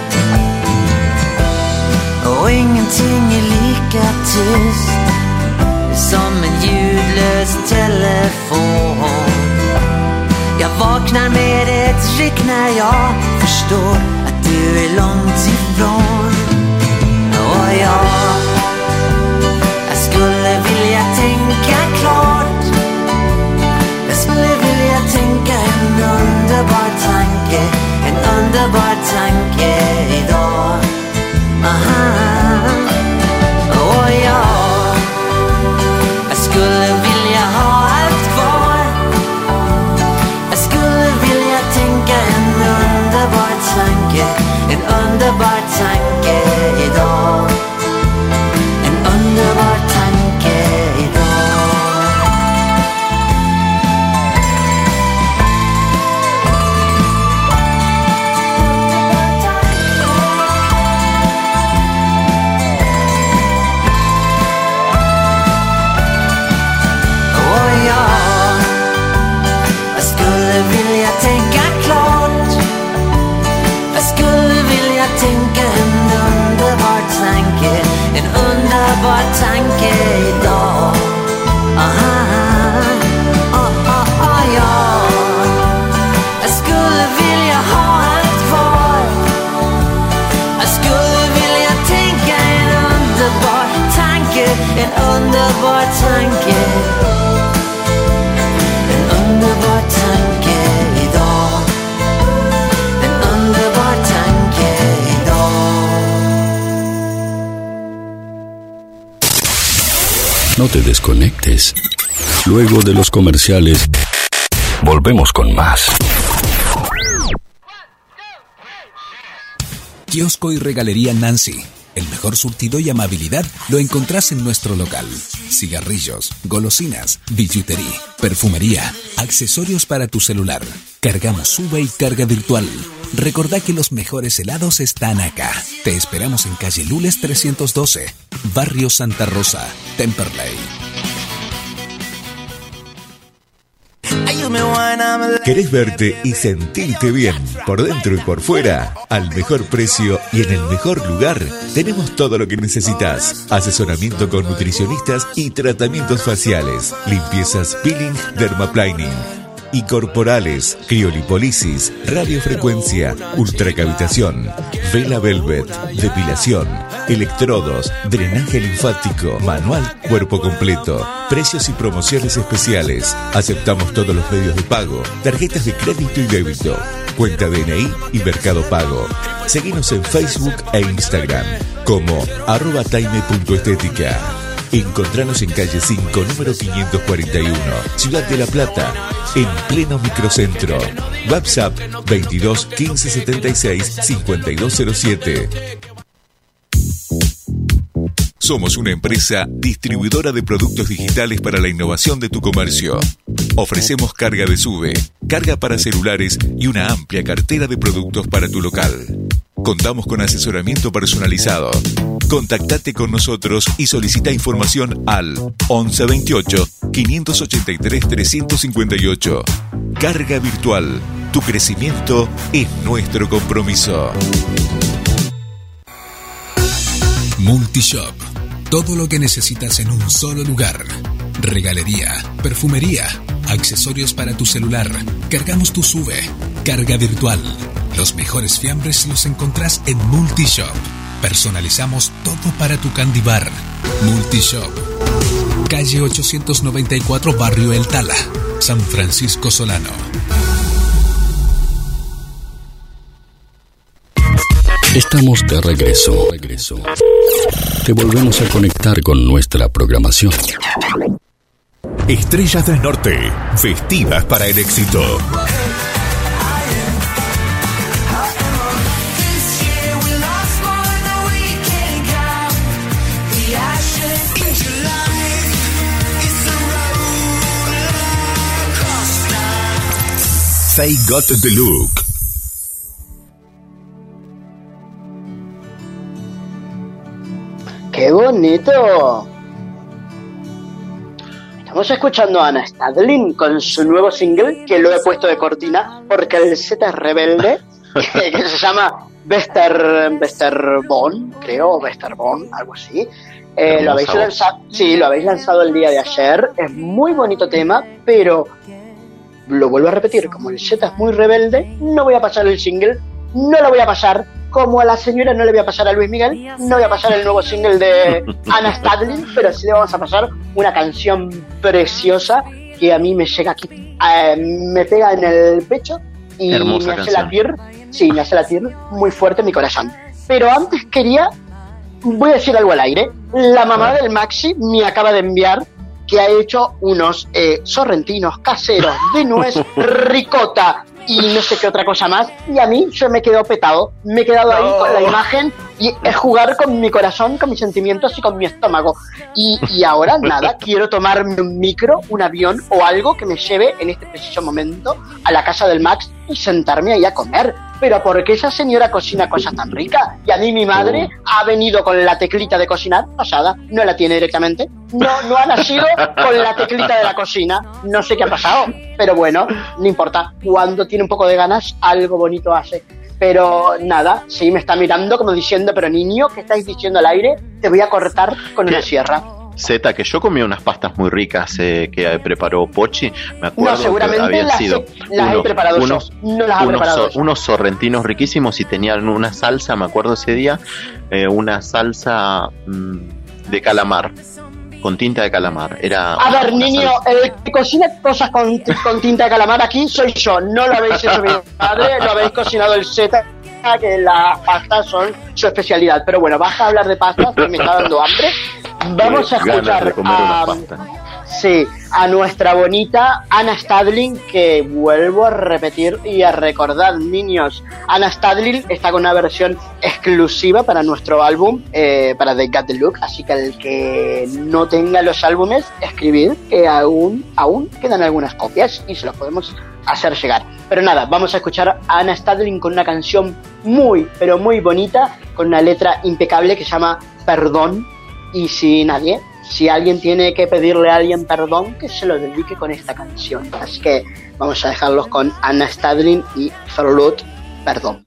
Och ingenting är lika tyst som en ljudlös telefon. Jag vaknar med ett ryck när jag förstår att du är långt ifrån. Och jag skulle vilja tänka klart. Jag skulle vilja tänka en underbar tanke. En underbar tanke idag. Och jag skulle vilja ha allt kvar. Jag skulle vilja tänka en underbar tanke. En underbar tanke idag. En underbar tanke idag. Jag skulle vilja tänka klart. Jag skulle vilja tänka en underbar tanke. En underbar tanke idag. Ja. Jag skulle vilja ha allt kvar. Jag skulle vilja tänka en underbar tanke. En underbar tanke. Underbar tanke idag. En underbar tanke idag. No te desconectes. Luego de los comerciales, volvemos con más. Kiosco y Regalería Nancy. El mejor surtido y amabilidad lo encontrás en nuestro local. Cigarrillos, golosinas, billutería, perfumería, accesorios para tu celular. Cargamos sube y carga virtual. Recordá que los mejores helados están acá. Te esperamos en calle Lules 312, Barrio Santa Rosa, Temperley. ¿Querés verte y sentirte bien por dentro y por fuera? Al mejor precio y en el mejor lugar, tenemos todo lo que necesitas. Asesoramiento con nutricionistas y tratamientos faciales, limpiezas, peeling, dermaplaning y corporales, criolipólisis, radiofrecuencia, ultracavitación, vela velvet, depilación, electrodos, drenaje linfático, manual, cuerpo completo. Precios y promociones especiales. Aceptamos todos los medios de pago, tarjetas de crédito y débito, cuenta DNI y Mercado Pago. Seguinos en Facebook e Instagram como @taime.estética. Encontranos en calle 5, número 541, Ciudad de La Plata, en pleno microcentro. WhatsApp 22 15 76 5207. Somos una empresa distribuidora de productos digitales para la innovación de tu comercio. Ofrecemos carga de SUBE, carga para celulares y una amplia cartera de productos para tu local. Contamos con asesoramiento personalizado. Contactate con nosotros y solicita información al 1128 583 358. Carga Virtual. Tu crecimiento es nuestro compromiso. Multishop. Todo lo que necesitas en un solo lugar. Regalería, perfumería, accesorios para tu celular. Cargamos tu SUBE. Carga virtual. Los mejores fiambres los encontrás en Multishop. Personalizamos todo para tu candy bar. Multishop. Calle 894, Barrio El Tala, San Francisco Solano. Estamos de regreso. Te volvemos a conectar con nuestra programación. Estrellas del Norte, festivas para el éxito. They Got the Look. ¡Qué bonito! Estamos escuchando a Anna Stadlin con su nuevo single, que lo he puesto de cortina porque el Z es rebelde, que se llama Westerbon, creo, o Westerbon, algo así. Lo habéis lanzado, sí, lo habéis lanzado el día de ayer. Es muy bonito tema, pero lo vuelvo a repetir, como el Z es muy rebelde, no voy a pasar el single, no lo voy a pasar. Como a la señora no le voy a pasar a Luis Miguel, no voy a pasar el nuevo single de Anna Stadlin, pero sí le vamos a pasar una canción preciosa que a mí me llega aquí, me pega en el pecho y hermosa me hace latir, sí, me hace latir muy fuerte mi corazón. Pero antes voy a decir algo al aire. La mamá del Maxi me acaba de enviar que ha hecho unos sorrentinos caseros de nuez, ricota y no sé qué otra cosa más, y a mí se me quedó petado, me he quedado ahí con la imagen, y es jugar con mi corazón, con mis sentimientos y con mi estómago, y ahora nada, quiero tomarme un micro, un avión o algo que me lleve en este preciso momento a la casa del Max y sentarme ahí a comer. Pero ¿por qué esa señora cocina cosas tan ricas? Y a mí mi madre ha venido con la teclita de cocinar pasada, no la tiene directamente, no ha nacido con la teclita de la cocina, no sé qué ha pasado, pero bueno, no importa, cuando tiene un poco de ganas, algo bonito hace. Pero nada, sí me está mirando como diciendo, pero niño, ¿qué estáis diciendo al aire? Te voy a cortar con una sierra. Z, que yo comí unas pastas muy ricas que preparó Pochi, me acuerdo. No, seguramente que habían sido las he preparado yo, no las ha preparado yo. Unos sorrentinos riquísimos y tenían una salsa, me acuerdo ese día, una salsa de calamar, con tinta de calamar. Era a ver, niño, el que cocina cosas con tinta de calamar aquí soy yo, no lo habéis hecho mi padre, lo habéis cocinado el Z, que las pastas son su especialidad. Pero bueno, basta de hablar de pastas, que me está dando hambre. Vamos a escuchar a nuestra bonita Anna Stadlin, que vuelvo a repetir y a recordar, niños. Anna Stadlin está con una versión exclusiva para nuestro álbum, para The Got the Look, así que el que no tenga los álbumes, escribid, que aún quedan algunas copias y se los podemos hacer llegar. Pero nada, vamos a escuchar a Anna Stadlin con una canción muy, pero muy bonita, con una letra impecable que se llama Perdón. Y si alguien tiene que pedirle a alguien perdón, que se lo dedique con esta canción. Así que vamos a dejarlos con Anna Stadlin y Förlåt, perdón.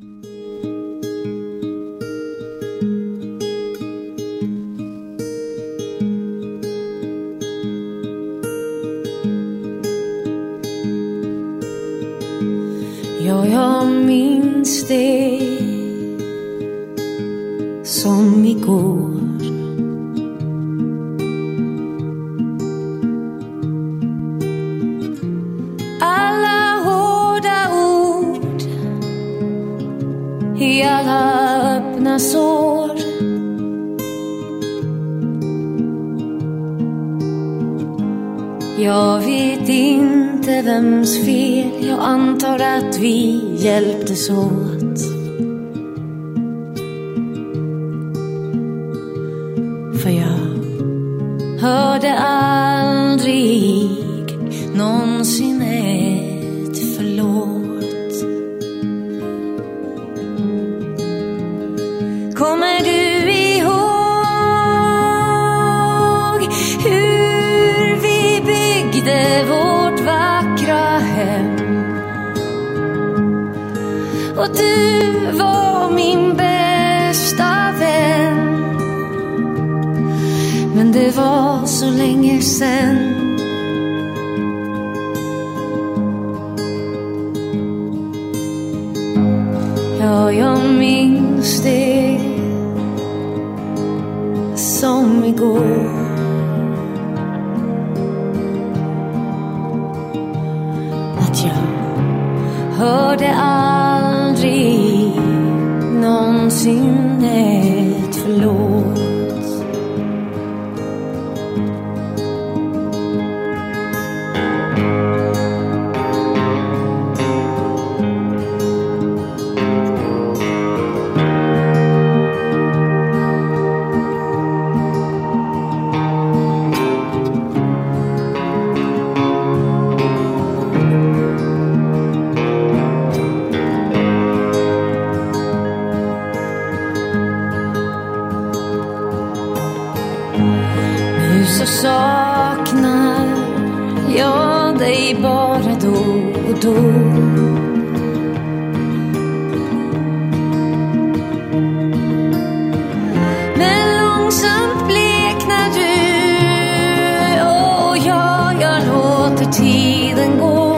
Jag minns det som igår. Alla hårda ord i alla öppna sår. Jag vet inte vems fel, jag antar att vi hjälptes åt. För jag hörde aldrig någonsin ett förlåt. Kommer du ihåg var så länge sen. Ja, jag minns det som igår. Att jag hörde aldrig någonsin ett förlåt. Så saknar jag dig bara då och då. Men långsamt bleknar du och jag låter tiden gå.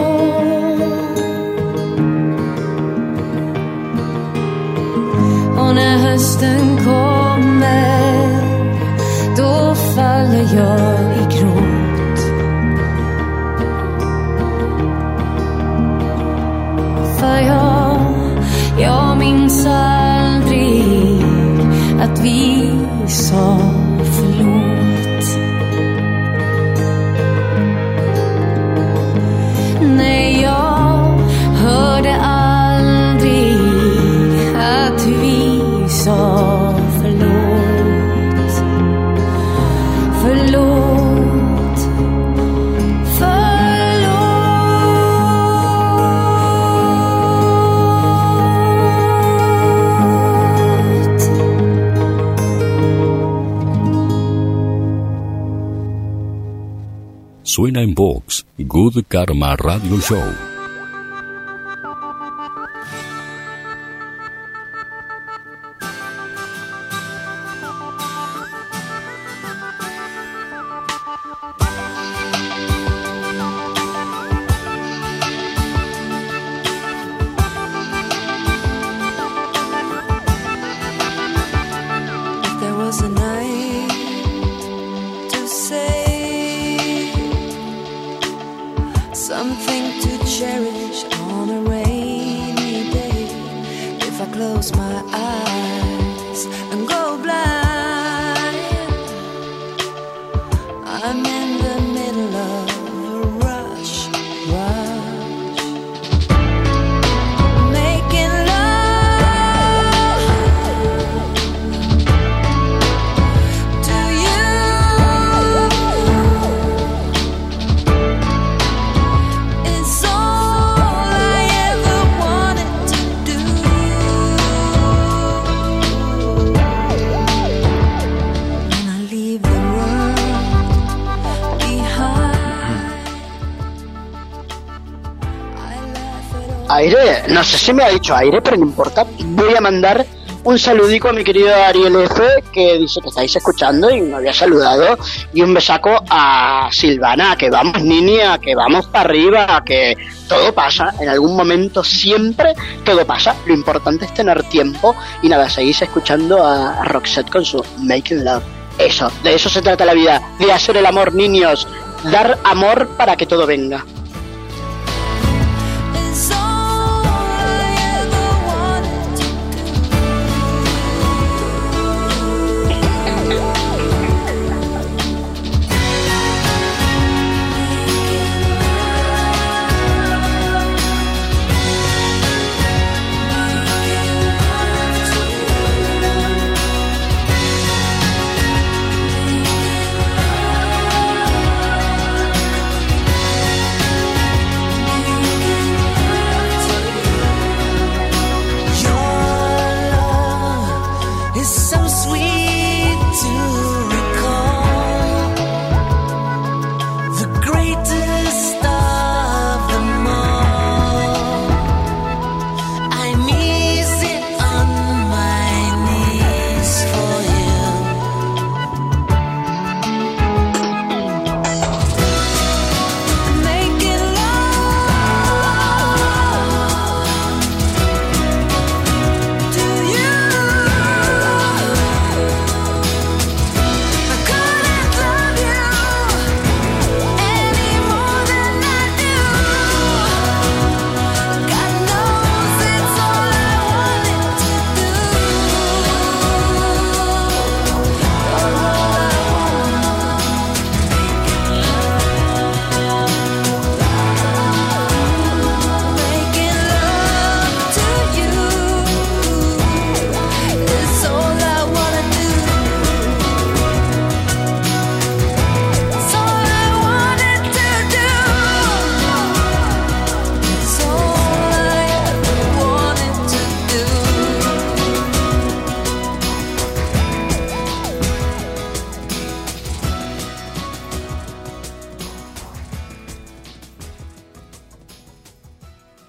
Och när hösten kommer då faller jag i gråt. För jag minns aldrig att vi sa förlåt. Nej, jag hörde aldrig att vi sa förlåt. Förlåt, förlåt. Suena en Vox, Good Karma Radio Show. There was a night to say something to cherish on a rainy day. If I close my eyes and go blind, I'm in the middle of a rush. Making love to you. It's all I ever wanted to do. When I leave the world behind, Aire, no sé si me ha dicho Aire, pero no importa. Voy a mandar un saludico a mi querido Ariel F, que dice que estáis escuchando y me había saludado. Y un besaco a Silvana, que vamos niña, que vamos para arriba, que todo pasa. En algún momento siempre todo pasa. Lo importante es tener tiempo. Y nada, seguís escuchando a Roxette con su Making Love. Eso, de eso se trata la vida, de hacer el amor, niños. Dar amor para que todo venga. it's all I ever wanted to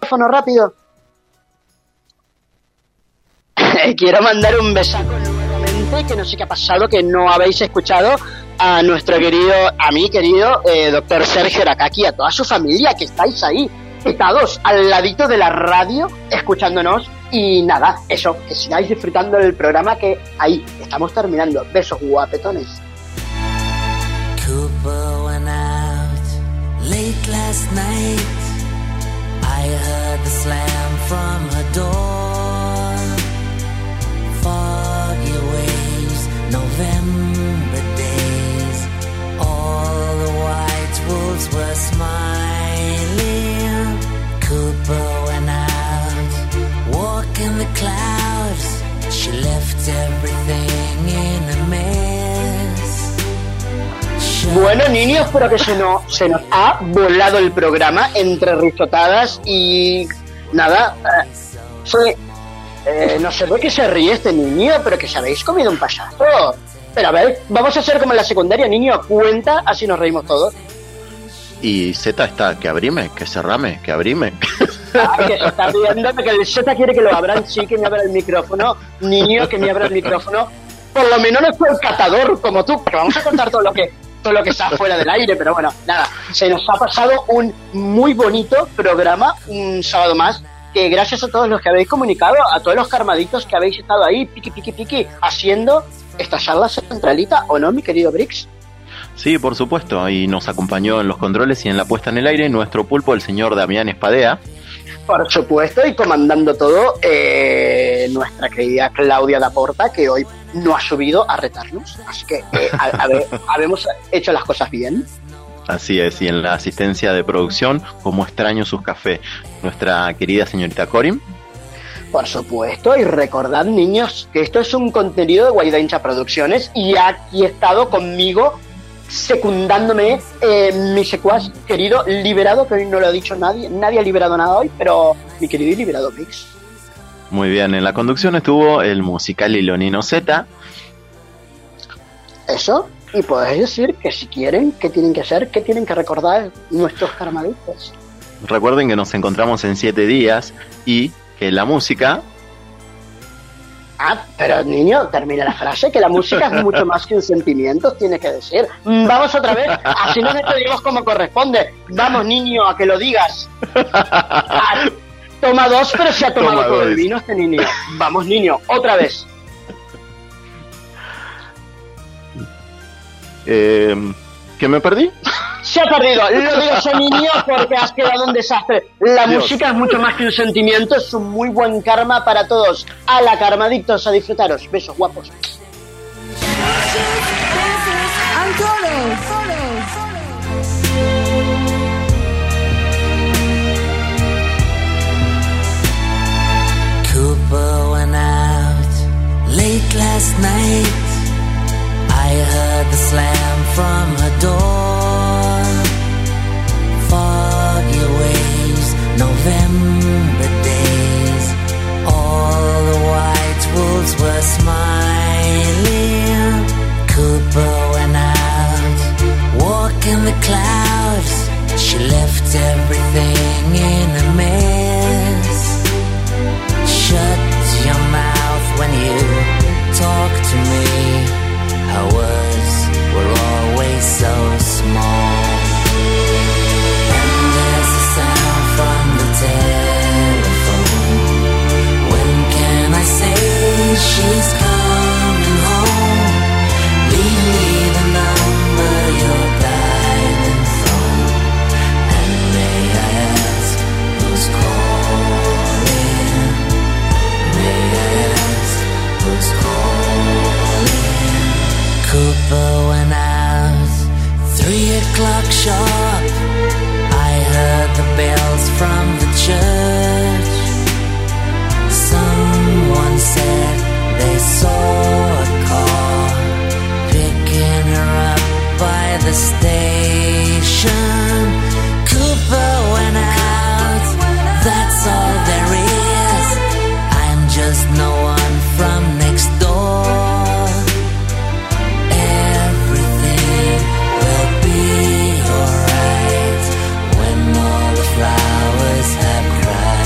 micrófono rápido. Quiero mandar un besaco nuevamente, que no sé qué ha pasado, que no habéis escuchado a nuestro querido, a mi querido doctor Sergio Arakaki, a toda su familia que estáis ahí, sentados al ladito de la radio, escuchándonos. Y nada, eso, que sigáis disfrutando del programa, que ahí estamos terminando. Besos guapetones. Cooper went out late last night. I heard the slam from her door. Foggy waves, November days. All the white wolves were smiling. Cooper went out, walking the clouds. She left everything in a mess. Bueno, niños, pero que se nos ha volado el programa entre risotadas y nada. No sé de qué se ríe este niño, pero que se habéis comido un payaso. Pero a ver, vamos a hacer como en la secundaria, niño, cuenta, así nos reímos todos. Y Z está, que abrime, que cerrame, que abrime. Que se está riendo, que el Z quiere que lo abran, sí, que me abra el micrófono. Niño, que me abra el micrófono. Por lo menos no es el catador como tú, que vamos a contar todo lo que está fuera del aire, pero bueno, nada, se nos ha pasado un muy bonito programa, un sábado más, que gracias a todos los que habéis comunicado, a todos los karmaditos que habéis estado ahí, piqui, haciendo esta charla centralita, ¿o no, mi querido Brix? Sí, por supuesto, y nos acompañó en los controles y en la puesta en el aire nuestro pulpo, el señor Damián Espadea. Por supuesto, y comandando todo, nuestra querida Claudia Daporta, que hoy no ha subido a retarnos, así que habemos hecho las cosas bien. Así es, y en la asistencia de producción, como extraño sus cafés, nuestra querida señorita Corim. Por supuesto, y recordad, niños, que esto es un contenido de Guaidancha Producciones, y aquí ha estado conmigo, secundándome, mi secuaz querido Liberado, que hoy no lo ha dicho nadie ha liberado nada hoy, pero mi querido y Liberado Pix. Muy bien, en la conducción estuvo el musical Ilonino Z. Eso, y podéis decir que si quieren, ¿qué tienen que hacer? ¿Qué tienen que recordar nuestros karmaditos? Recuerden que nos encontramos en 7 días y que la música... Pero niño, termina la frase, que la música es mucho más que un sentimiento, tienes que decir. Vamos otra vez, así nos despedimos como corresponde. Vamos, niño, a que lo digas. Toma 2, pero se ha tomado todo el vino este niño. Vamos, niño, otra vez. ¿Que me perdí? Se ha perdido, lo digo ese niño porque has quedado un desastre. La música es mucho más que un sentimiento, es un muy buen karma para todos. A la karmadictos, a disfrutaros. Besos guapos. Cooper went out late last night. I heard the slam from her door. Foggy waves, November days. All the white wolves were smiling. Cooper went out, walking the clouds. She left everything in a mess. Shut your mouth when you talk to me. Our words were always so small. And there's a sound from the telephone. When can I say she's coming home? Leave me the number you're dialing from. And may I ask who's calling? May I ask who's calling? Cooper went out 3 o'clock sharp. I heard the bells from the church. Someone said they saw a car picking her up by the station. Cooper went out, that's all there is. I'm just no one from next door. Flowers have cried.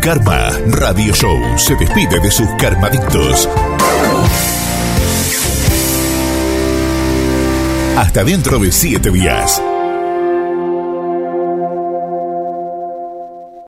Karma Radio Show se despide de sus karmadictos. Hasta dentro de 7 días.